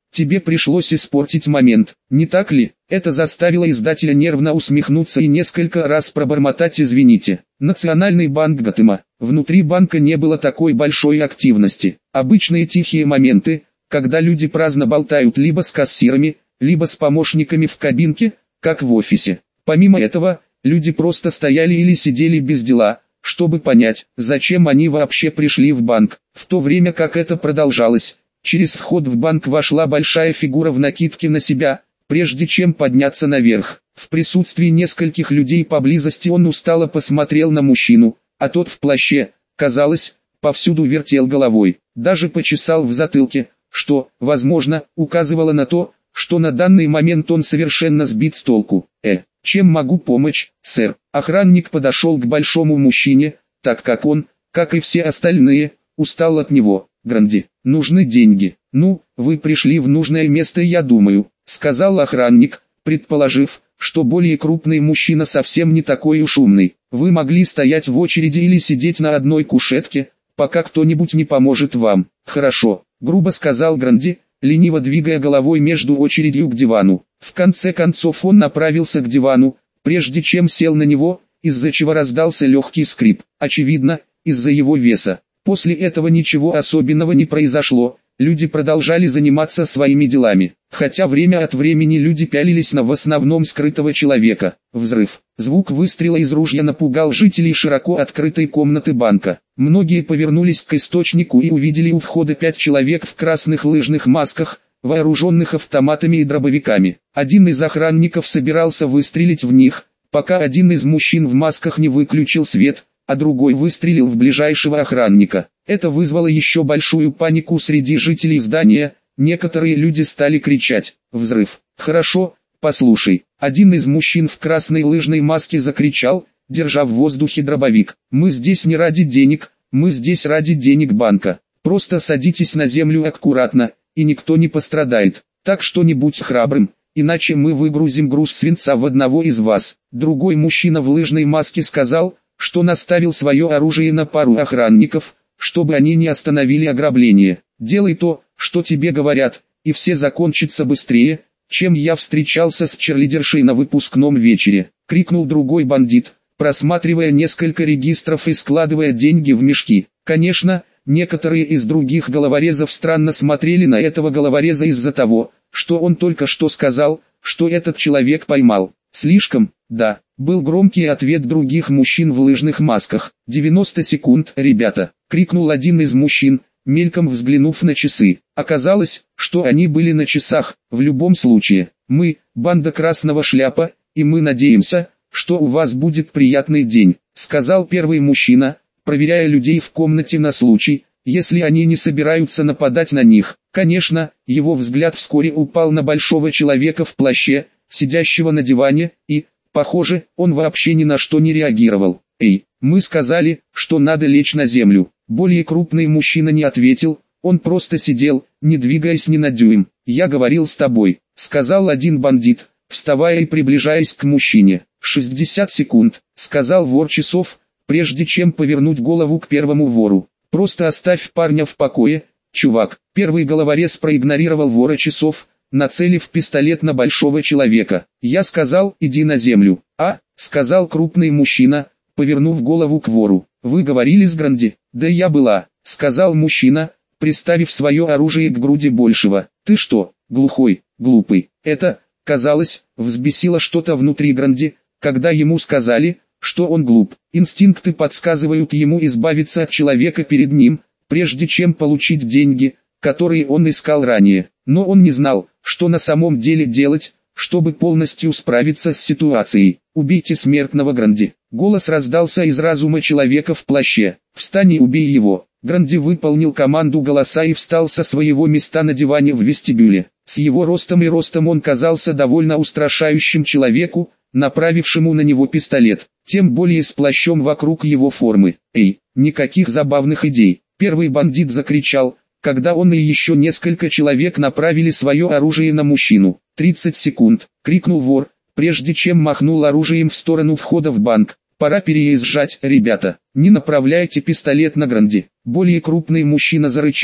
тебе пришлось испортить момент, не так ли? Это заставило издателя нервно усмехнуться и несколько раз пробормотать «извините». Национальный банк Готэма. Внутри банка не было такой большой активности. Обычные тихие моменты, когда люди праздно болтают либо с кассирами, либо с помощниками в кабинке, как в офисе. Помимо этого, люди просто стояли или сидели без дела, чтобы понять, зачем они вообще пришли в банк. В то время как это продолжалось, через вход в банк вошла большая фигура в накидке на себя, прежде чем подняться наверх. В присутствии нескольких людей поблизости он устало посмотрел на мужчину, а тот в плаще, казалось, повсюду вертел головой, даже почесал в затылке, что, возможно, указывало на то, что на данный момент он совершенно сбит с толку. «Э, чем могу помочь, сэр?» Охранник подошел к большому мужчине, так как он, как и все остальные, устал от него. «Гранди, нужны деньги». «Ну, вы пришли в нужное место, я думаю», — сказал охранник, предположив, что более крупный мужчина совсем не такой уж умный. «Вы могли стоять в очереди или сидеть на одной кушетке, пока кто-нибудь не поможет вам». «Хорошо», — грубо сказал Гранди, лениво двигая головой между очередью к дивану. В конце концов он направился к дивану, прежде чем сел на него, из-за чего раздался легкий скрип, очевидно, из-за его веса. После этого ничего особенного не произошло, люди продолжали заниматься своими делами, хотя время от времени люди пялились на в основном скрытого человека. Взрыв. Звук выстрела из ружья напугал жителей широко открытой комнаты банка. Многие повернулись к источнику и увидели у входа пять человек в красных лыжных масках, вооруженных автоматами и дробовиками. Один из охранников собирался выстрелить в них, пока один из мужчин в масках не выключил свет, а другой выстрелил в ближайшего охранника. Это вызвало еще большую панику среди жителей здания, некоторые люди стали кричать «Взрыв!». «Хорошо, послушай», один из мужчин в красной лыжной маске закричал, держа в воздухе дробовик. «Мы здесь не ради денег, мы здесь ради денег банка. Просто садитесь на землю аккуратно, и никто не пострадает. Так что не будь храбрым, иначе мы выгрузим груз свинца в одного из вас». Другой мужчина в лыжной маске сказал, что наставил свое оружие на пару охранников, чтобы они не остановили ограбление. «Делай то, что тебе говорят, и все закончится быстрее, чем я встречался с черлидершей на выпускном вечере», — крикнул другой бандит, просматривая несколько регистров и складывая деньги в мешки. Конечно, некоторые из других головорезов странно смотрели на этого головореза из-за того, что он только что сказал, что этот человек поймал. «Слишком, да», — был громкий ответ других мужчин в лыжных масках. «девяносто секунд, ребята», — крикнул один из мужчин, мельком взглянув на часы. Оказалось, что они были на часах. «В любом случае, мы, банда Красного Шляпа, и мы надеемся, что у вас будет приятный день», — сказал первый мужчина, проверяя людей в комнате на случай, если они не собираются нападать на них. Конечно, его взгляд вскоре упал на большого человека в плаще, сидящего на диване, и, похоже, он вообще ни на что не реагировал. «Эй, мы сказали, что надо лечь на землю». Более крупный мужчина не ответил, он просто сидел, не двигаясь ни на дюйм. «Я говорил с тобой», — сказал один бандит, вставая и приближаясь к мужчине. «шестьдесят секунд», — сказал вор часов, прежде чем повернуть голову к первому вору. «Просто оставь парня в покое, чувак». Первый головорез проигнорировал вора часов, нацелив пистолет на большого человека. «Я сказал, иди на землю». «А», — сказал крупный мужчина, повернув голову к вору. «Вы говорили с Гранди?» «Да я была», — сказал мужчина, приставив свое оружие к груди большего. «Ты что, глухой, глупый?» Это, казалось, взбесило что-то внутри Гранди, когда ему сказали, что он глуп. Инстинкты подсказывают ему избавиться от человека перед ним, прежде чем получить деньги, которые он искал ранее. Но он не знал, что на самом деле делать, чтобы полностью справиться с ситуацией. «Убейте смертного Гранди». Голос раздался из разума человека в плаще. «Встань и убей его». Гранди выполнил команду голоса и встал со своего места на диване в вестибюле. С его ростом и ростом он казался довольно устрашающим человеку, направившему на него пистолет, тем более с плащом вокруг его формы. «Эй, никаких забавных идей!» Первый бандит закричал, когда он и еще несколько человек направили свое оружие на мужчину. «тридцать секунд!» — крикнул вор, прежде чем махнул оружием в сторону входа в банк. «Пора переезжать, ребята, не направляйте пистолет на Гранди». Более крупный мужчина зарычал,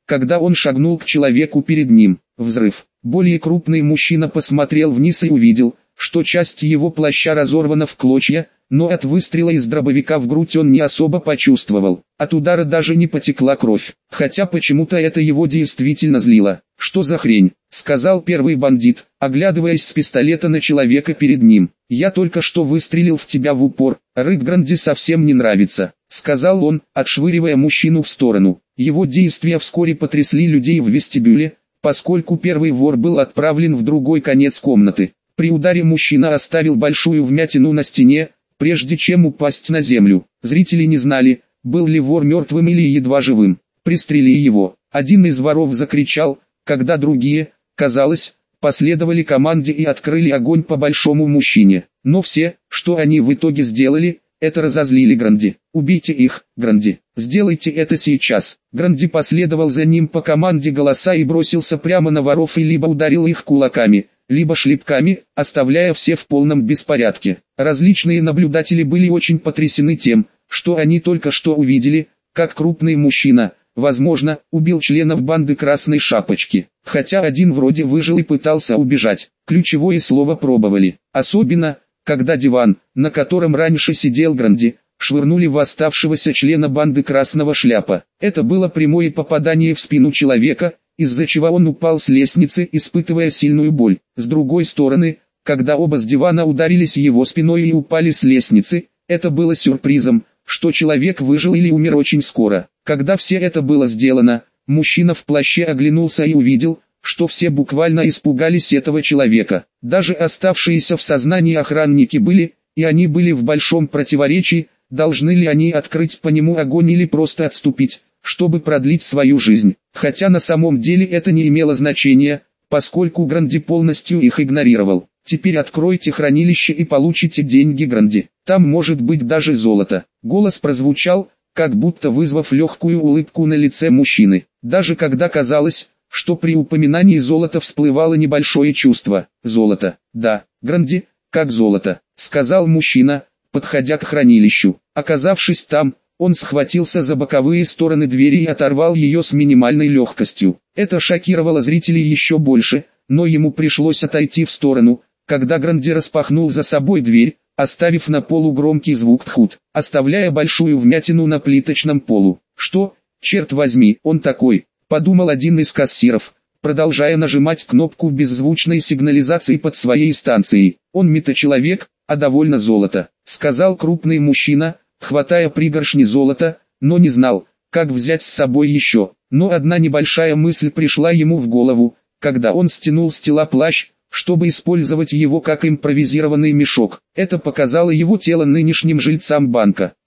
когда он шагнул к человеку перед ним. Взрыв. Более крупный мужчина посмотрел вниз и увидел, что часть его плаща разорвана в клочья, но от выстрела из дробовика в грудь он не особо почувствовал. От удара даже не потекла кровь, хотя почему-то это его действительно злило. «Что за хрень?» — сказал первый бандит, оглядываясь с пистолета на человека перед ним. «Я только что выстрелил в тебя в упор, Рик Гранди совсем не нравится», — сказал он, отшвыривая мужчину в сторону. Его действия вскоре потрясли людей в вестибюле, поскольку первый вор был отправлен в другой конец комнаты. При ударе мужчина оставил большую вмятину на стене, прежде чем упасть на землю. Зрители не знали, был ли вор мертвым или едва живым. «Пристрели его!» Один из воров закричал, когда другие, казалось, последовали команде и открыли огонь по большому мужчине. Но все, что они в итоге сделали, это разозлили Гранди. «Убейте их, Гранди! Сделайте это сейчас!» Гранди последовал за ним по команде голоса и бросился прямо на воров и либо ударил их кулаками, либо шлепками, оставляя все в полном беспорядке. Различные наблюдатели были очень потрясены тем, что они только что увидели, как крупный мужчина, возможно, убил членов банды Красной Шапочки, хотя один вроде выжил и пытался убежать. Ключевое слово пробовали, особенно, когда диван, на котором раньше сидел Гранди, швырнули в оставшегося члена банды Красного Шляпа. Это было прямое попадание в спину человека, из-за чего он упал с лестницы, испытывая сильную боль. С другой стороны, когда оба с дивана ударились его спиной и упали с лестницы, это было сюрпризом, что человек выжил или умер очень скоро. Когда все это было сделано, мужчина в плаще оглянулся и увидел, что все буквально испугались этого человека. Даже оставшиеся в сознании охранники были, и они были в большом противоречии, должны ли они открыть по нему огонь или просто отступить, чтобы продлить свою жизнь. Хотя на самом деле это не имело значения, поскольку Гранди полностью их игнорировал. «Теперь откройте хранилище и получите деньги, Гранди. Там может быть даже золото». Голос прозвучал, как будто вызвав легкую улыбку на лице мужчины. Даже когда казалось, что при упоминании золота всплывало небольшое чувство. «Золото, да, Гранди, как золото», — сказал мужчина, подходя к хранилищу. Оказавшись там, он схватился за боковые стороны двери и оторвал ее с минимальной легкостью. Это шокировало зрителей еще больше, но ему пришлось отойти в сторону, когда Гранди распахнул за собой дверь, оставив на полу громкий звук «тхут», оставляя большую вмятину на плиточном полу. «Что, черт возьми, он такой?» — подумал один из кассиров, продолжая нажимать кнопку беззвучной сигнализации под своей станцией. «Он метачеловек, а довольно золото», — сказал крупный мужчина, хватая пригоршни золота, но не знал, как взять с собой еще. Но одна небольшая мысль пришла ему в голову, когда он стянул с тела плащ, чтобы использовать его как импровизированный мешок. Это показало его тело нынешним жильцам банка.